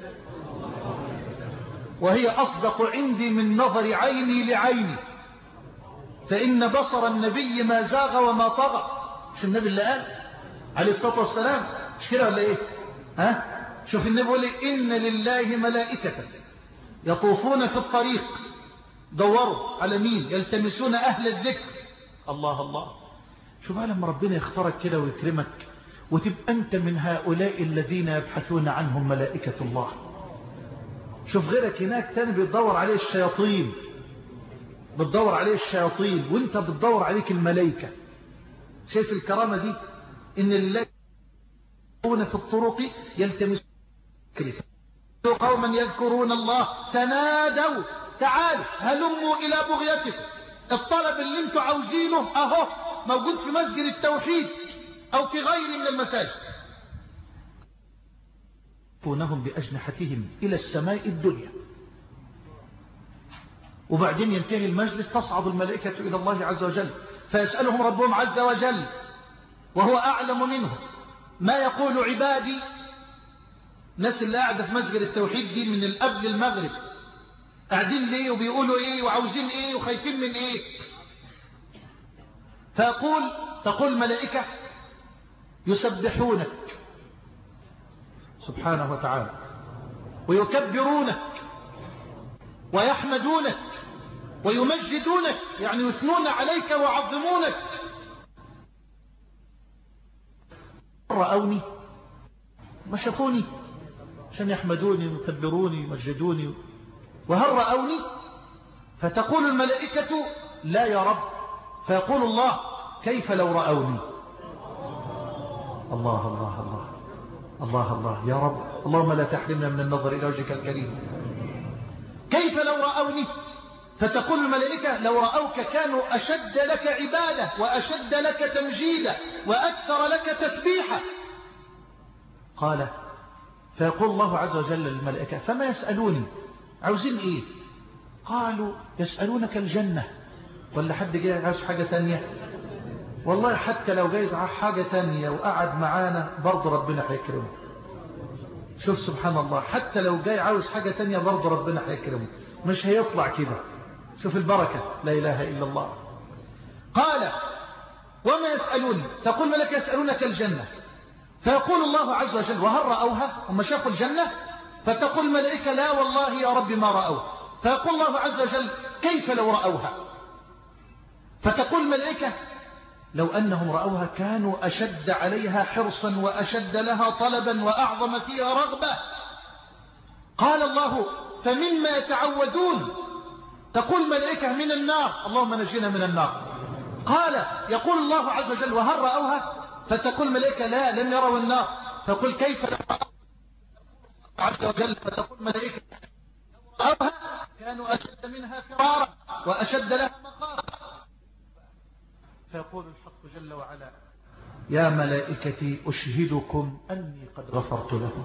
وهي أصدق عندي من نظر عيني لعيني، فإن بصر النبي ما زاغ وما طغى. مش النبي اللي قال عليه الصلاة والسلام؟ مش كده ولا إيه؟ ها؟ شوف النبي يقول إن لله ملائكة يطوفون في الطريق، دوروا على مين؟ يلتمسون أهل الذكر. الله الله، شوف بقى لما ربنا يختارك كده ويكرمك وتبقى أنت من هؤلاء الذين يبحثون عنهم ملائكة الله. شوف غيرك هناك تاني بيتدور عليه الشياطين، بتدور عليه الشياطين وانت بتدور عليك الملائكة. شايف الكرامة دي؟ إن الله يكون في الطرق يلتمسون قوما يذكرون الله تنادوا تعالوا هلموا إلى بغيتكم. الطلب اللي انتوا عاوزينه اهو موجود في مسجد التوحيد او في غير من المساجد. يكونهم بأجنحتهم إلى السماء الدنيا، وبعدين ينتهي المجلس تصعد الملائكة إلى الله عز وجل فيسألهم ربهم عز وجل وهو أعلم منهم ما يقول عبادي. ناس اللي قاعدة في مسجد التوحيد دي من القبل المغرب قاعدين ليه وبيقولوا ايه وعاوزين ايه وخايفين من ايه. فيقول تقول الملائكة يسبحونك سبحانه وتعالى ويكبرونك ويحمدونك ويمجدونك، يعني يثنون عليك ويعظمونك. رأوني ما شافوني عشان يحمدوني ويكبروني ويمجدوني، وهل رأوني؟ فتقول الملائكة لا يا رب. فيقول الله كيف لو رأوني؟ الله الله الله الله الله يا رب، اللهم لا تحرمنا من النظر إلى وجهك الكريم. كيف لو رأوني؟ فتقول الملائكة لو رأوك كانوا أشد لك عبادة وأشد لك تمجيدا وأكثر لك تسبيحا. قال فيقول الله عز وجل للملائكة فما يسألوني عاوزين ايه؟ قالوا يسألونك الجنة. ولا حد جاي عاوز حاجة تانية؟ والله حتى لو جايز حاجة تانية وقعد معانا برضه ربنا هيكرمه. شوف سبحان الله، حتى لو جاي عاوز حاجة تانية برضه ربنا هيكرمه، مش هيطلع كده. شوف البركة، لا إله إلا الله. قال وما يسألون، تقول ملك يسألونك الجنة، فيقول الله عز وجل وهل رأوها؟ هم شافوا الجنة؟ فتقول الملائكة لا والله يا رب ما رأوها. فيقول الله عز وجل كيف لو رأوها؟ فتقول الملائكة لو أنهم رأوها كانوا أشد عليها حرصا وأشد لها طلبا وأعظم فيها رغبة. قال الله فمما يتعودون؟ تقول الملائكة من النار، اللهم نجينا من النار. قال يقول الله عز وجل وهل رأوها؟ فتقول الملائكة لا لم يروا النار. فقل كيف لو رأوها عز وجل؟ فتقول الملائكة رأوها كانوا أشد منها فرارا وأشد لها مخافة. فيقول الحق جل وعلا يا ملائكتي أشهدكم أني قد غفرت لهم.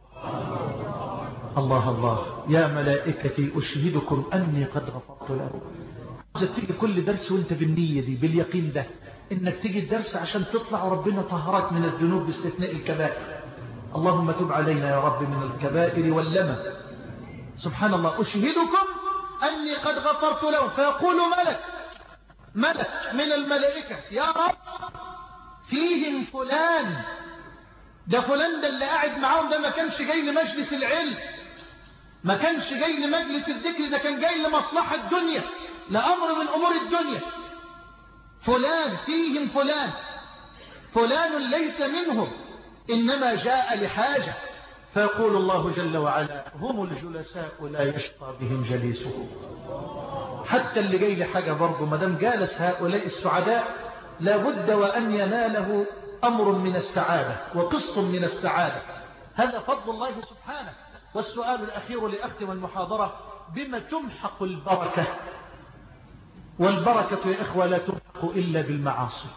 الله الله، يا ملائكتي أشهدكم أني قد غفرت لهم. عاوزك تيجي كل درس وانت بالنية دي باليقين ده، انك تيجي الدرس عشان تطلع وربنا طهرك من الذنوب باستثناء الكبائر. اللهم تب علينا يا رب من الكبائر واللمم. سبحان الله، أشهدكم أني قد غفرت لهم. فيقول ملك ملك من الملائكة يا رب فيهم فلان، ده فلان ده اللي قاعد معاهم ده ما كانش جاي لمجلس العلم، ما كانش جاي لمجلس الذكر، ده كان جاي لمصلحة الدنيا، لأمر من أمور الدنيا. فلان فيهم فلان، فلان ليس منهم إنما جاء لحاجة. فيقول الله جل وعلا هم الجلساء لا يشقى بهم جليسهم. حتى اللي جاي لحاجة برضه ما دام جالس هؤلاء السعداء لابد وأن يناله أمر من السعادة وقسط من السعادة. هذا فضل الله سبحانه. والسؤال الأخير لأختم المحاضرة بما تمحق البركة؟ والبركة يا إخوة لا تمحق إلا بالمعاصي،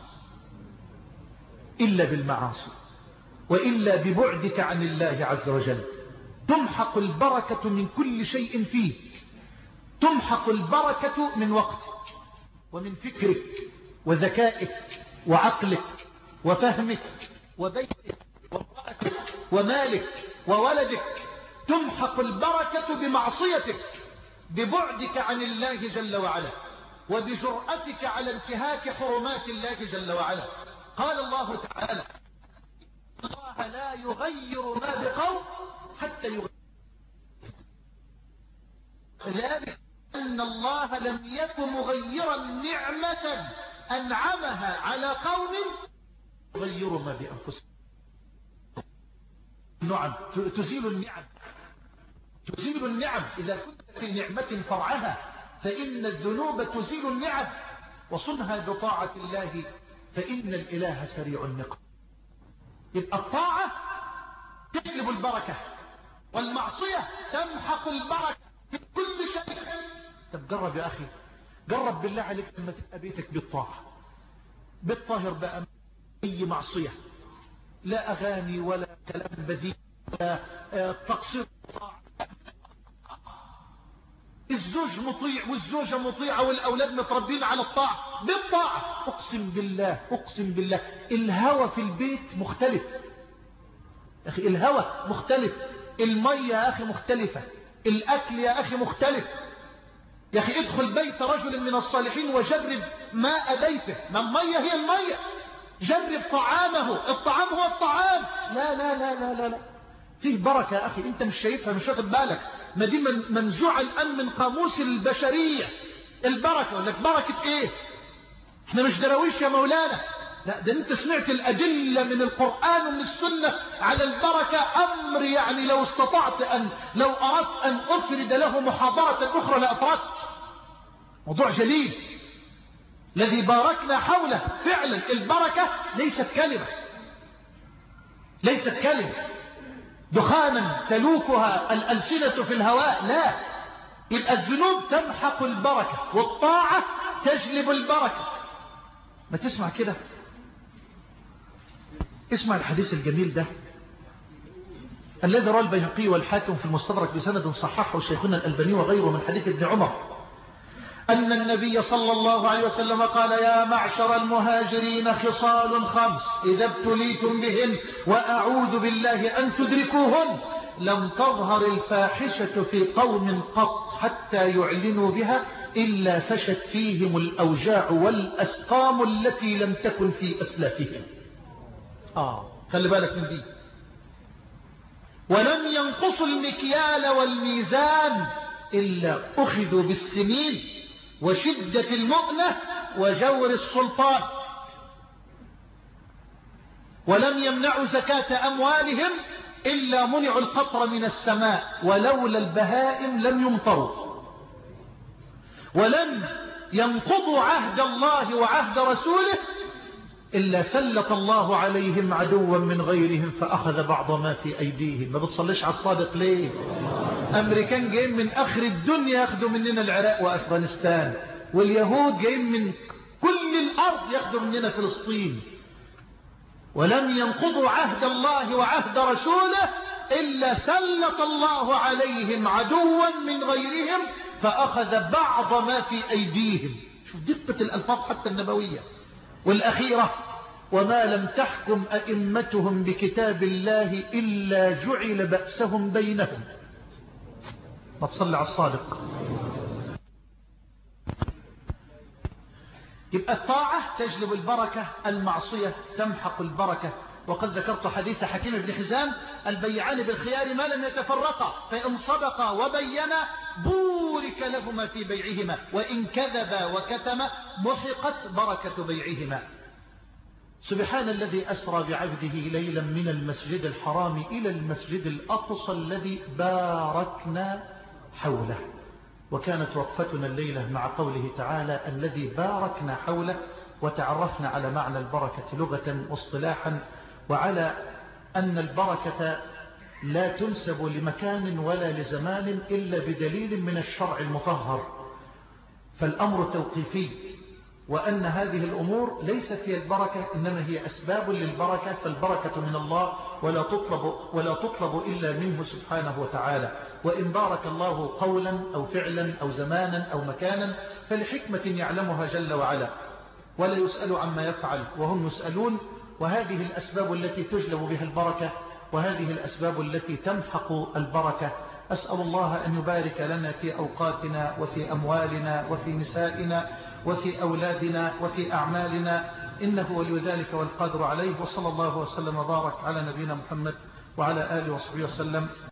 إلا بالمعاصي، وإلا ببعدك عن الله عز وجل. تمحق البركة من كل شيء فيك. تمحق البركة من وقتك ومن فكرك وذكائك وعقلك وفهمك وبيتك وامرأتك ومالك وولدك. تمحق البركة بمعصيتك، ببعدك عن الله جل وعلا، وبجرأتك على انتهاك حرمات الله جل وعلا. قال الله تعالى الله لا يغير ما بقوم حتى يغير ذلك أن الله لم يكن مغيرا نعمة أنعمها على قوم يغيروا ما بأنفسهم. نعم تزيل النعم، تزيل النعم. إذا كنت في نعمة فرعها فإن الذنوب تزيل النعم. وصنها بطاعة الله فإن الإله سريع النقم. يبقى الطاعة تجلب البركة، والمعصية تمحق البركة في كل شيء. طب جرب يا أخي، جرب بالله عليك لما تبقى بيتك بالطاعة بالطاهر بقى، أي معصية، لا أغاني ولا كلام بذيء ولا تقصير. الزوج مطيع والزوجة مطيعة والأولاد متربين على الطاعة بالطاعة. أقسم بالله أقسم بالله الهوى في البيت مختلف يا أخي، الهوى مختلف، المية يا أخي مختلفة، الأكل يا أخي مختلف. يا أخي ادخل بيت رجل من الصالحين وجرب ماء بيته، ما المية هي المية. جرب طعامه، الطعام هو الطعام. لا لا لا لا لا, لا. فيه بركة يا أخي أنت مش شايفها، مش واخد بالك. ما دي من منزوعة الآن من قاموس البشرية. البركة يقول لك بركة إيه؟ احنا مش درويش يا مولانا. لا، ده انت سمعت الأدلة من القرآن ومن السنة على البركة. أمر يعني لو استطعت أن لو أردت أن أفرد له محاضرة أخرى لأفردت. موضوع جليل الذي باركنا حوله. فعلا البركة ليست كلمة، ليست كلمة دخانا تلوكها الألسنة في الهواء. لا، يبقى الذنوب تمحق البركة والطاعة تجلب البركة. ما تسمع كده، اسمع الحديث الجميل ده الذي رواه البيهقي والحاكم في المستدرك بسند صححه شيخنا الألباني وغيره من حديث ابن عمر أن النبي صلى الله عليه وسلم قال يا معشر المهاجرين خصال خمس إذا ابتليتم بهن وأعوذ بالله أن تدركوهن لم تظهر الفاحشة في قوم قط حتى يعلنوا بها إلا فشت فيهم الأوجاع والأسقام التي لم تكن في أسلافهم. آه خلي بالك من دي. ولم ينقصوا المكيال والميزان إلا أخذوا بالسنين وشدة المؤنة وجور السلطان، ولم يمنعوا زكاة أموالهم إلا منعوا القطر من السماء ولولا البهائم لم يمطروا، ولم ينقضوا عهد الله وعهد رسوله إلا سلط الله عليهم عدوا من غيرهم فأخذ بعض ما في أيديهم. ما بتصليش على الصادق ليه؟ أمريكان جايين من آخر الدنيا ياخدوا مننا العراق وأفغانستان، واليهود جايين من كل الأرض ياخدوا مننا فلسطين. ولم ينقضوا عهد الله وعهد رسوله إلا سلط الله عليهم عدوا من غيرهم فأخذ بعض ما في أيديهم. شوف دقة الألفاظ حتى النبوية. والأخيرة وما لم تحكم أئمتهم بكتاب الله إلا جعل بأسهم بينهم. ما تصلي على الصادق. يبقى الطاعة تجلب البركة، المعصية تمحق البركة. وقد ذكرت حديث حكيم بن حزام البيعان بالخيار ما لم يتفرقا فإن صدقا وبينا بورك لهما في بيعهما وإن كذبا وكتما محقت بركة بيعهما. سبحان الذي أسرى بعبده ليلا من المسجد الحرام إلى المسجد الأقصى الذي باركنا حوله. وكانت وقفتنا الليلة مع قوله تعالى الذي باركنا حوله، وتعرفنا على معنى البركة لغة واصطلاحا، وعلى أن البركة لا تنسب لمكان ولا لزمان إلا بدليل من الشرع المطهر، فالأمر توقيفي، وأن هذه الأمور ليست هي البركة إنما هي أسباب للبركة، فالبركة من الله ولا تطلب, ولا تطلب إلا منه سبحانه وتعالى. وإن بارك الله قولا أو فعلا أو زمانا أو مكانا فلحكمة يعلمها جل وعلا، ولا يسأل عما يفعل وهم يسألون. وهذه الأسباب التي تجلب بها البركة، وهذه الأسباب التي تمحق البركة. أسأل الله أن يبارك لنا في أوقاتنا وفي أموالنا وفي نسائنا وفي أولادنا وفي أعمالنا، إنه ولي ذلك والقادر عليه. وصلى الله وسلم وبارك على نبينا محمد وعلى آله وصحبه وسلم.